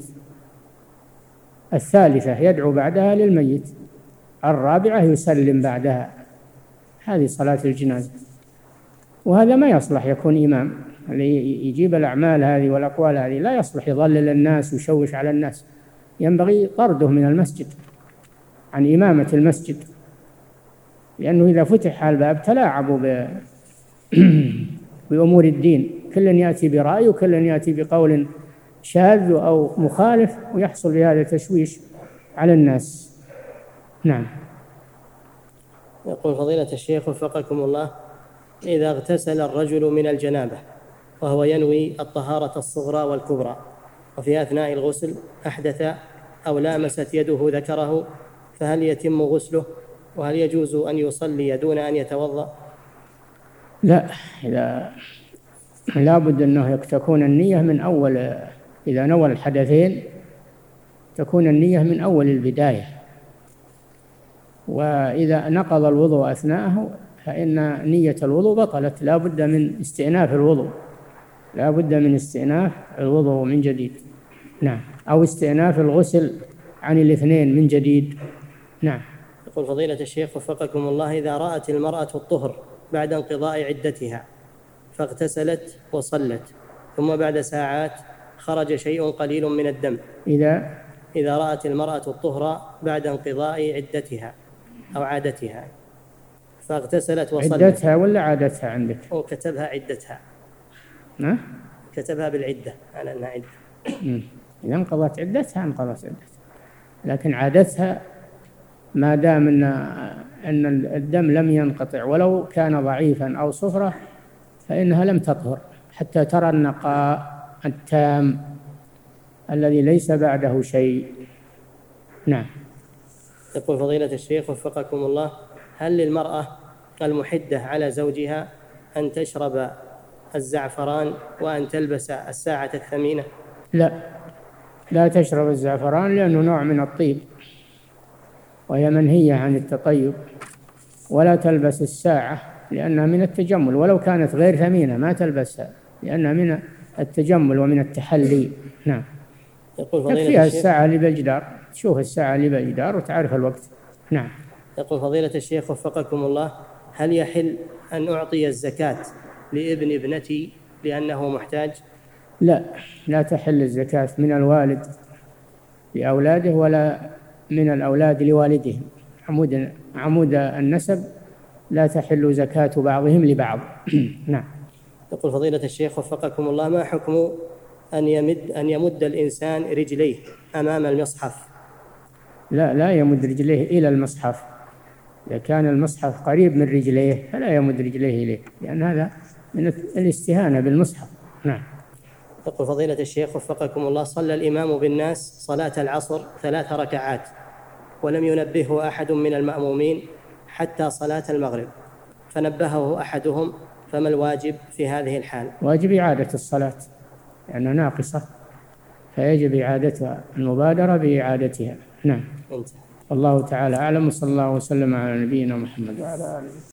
الثالثة يدعو بعدها للميت، الرابعة يسلم بعدها. هذه صلاة الجنازة. وهذا ما يصلح يكون إمام، اللي يجيب الأعمال هذه والأقوال هذه لا يصلح يضلل الناس ويشوش على الناس، ينبغي طرده من المسجد عن إمامة المسجد، لأنه إذا فتح الباب تلاعبوا ب... بأمور الدين، كل يأتي برأي وكل يأتي بقول شاذ أو مخالف، ويحصل بهذا تشويش على الناس. نعم. يقول فضيلة الشيخ وفقكم الله: إذا اغتسل الرجل من الجنابة وهو ينوي الطهارة الصغرى والكبرى، وفي أثناء الغسل أحدث أو لامست يده ذكره، فهل يتم غسله؟ وهل يجوز أن يصلي دون أن يتوضأ؟ لا، إذا لا بد أنه تكون النية من أول، إذا نوى الحدثين تكون النية من أول البداية، وإذا نقض الوضوء أثناءه فإن نية الوضوء بطلت، لا بد من استئناف الوضوء، لا بد من استئناف الوضوء من جديد. نعم. أو استئناف الغسل عن الاثنين من جديد. نعم. يقول فضيلة الشيخ وفقكم الله: إذا رأت المرأة الطهر بعد انقضاء عدتها فاغتسلت وصلت، ثم بعد ساعات خرج شيء قليل من الدم، إذا إذا رأت المرأة الطهر بعد انقضاء عدتها أو عادتها فاغتسلت وصلت. عدتها ولا عادتها عندك؟ أو كتبها عدتها. ها؟ كتبها بالعدة على أنها عدة. إذا انقضت عدتها انقضت عدتها، لكن عادتها ما دام أن أن الدم لم ينقطع ولو كان ضعيفا أو صفرة فإنها لم تطهر حتى ترى النقاء التام الذي ليس بعده شيء. نعم. يقول فضيلة الشيخ وفقكم الله: هل للمرأة المحدة على زوجها أن تشرب الزعفران وأن تلبس الساعة الثمينة؟ لا، لا تشرب الزعفران لأنه نوع من الطيب وهي منهية عن التطيب، ولا تلبس الساعة لأنها من التجمل، ولو كانت غير ثمينة ما تلبسها لأنها من التجمل ومن التحلي. نعم. يقول فضيلة تكفيها الساعة اللي بالجدار، تشوف الساعة اللي بالجدار وتعرف الوقت. نعم. يقول فضيلة الشيخ وفقكم الله: هل يحل أن أعطي الزكاة لابن ابنتي لأنه محتاج؟ لا، لا تحل الزكاة من الوالد لأولاده ولا من الأولاد لوالدهم، عمود عمود النسب لا تحل زكاة بعضهم لبعض. نعم. يقول فضيلة الشيخ وفقكم الله: ما حكم أن يمد أن يمد الإنسان رجليه أمام المصحف؟ لا، لا يمد رجليه إلى المصحف، إذا كان المصحف قريب من رجليه فلا يمد رجليه إليه، لأن هذا من الاستهانة بالمصحف. نعم. يقول فضيلة الشيخ وفقكم الله: صلى الإمام بالناس صلاة العصر ثلاث ركعات ولم ينبهه أحد من المأمومين حتى صلاة المغرب، فنبهه أحدهم، فما الواجب في هذه الحال؟ واجب إعادة الصلاة لأنها ناقصة، فيجب إعادتها، المبادرة بإعادتها. نعم. انت. الله تعالى أعلم، وصلى الله وسلم على نبينا محمد وعلى آله.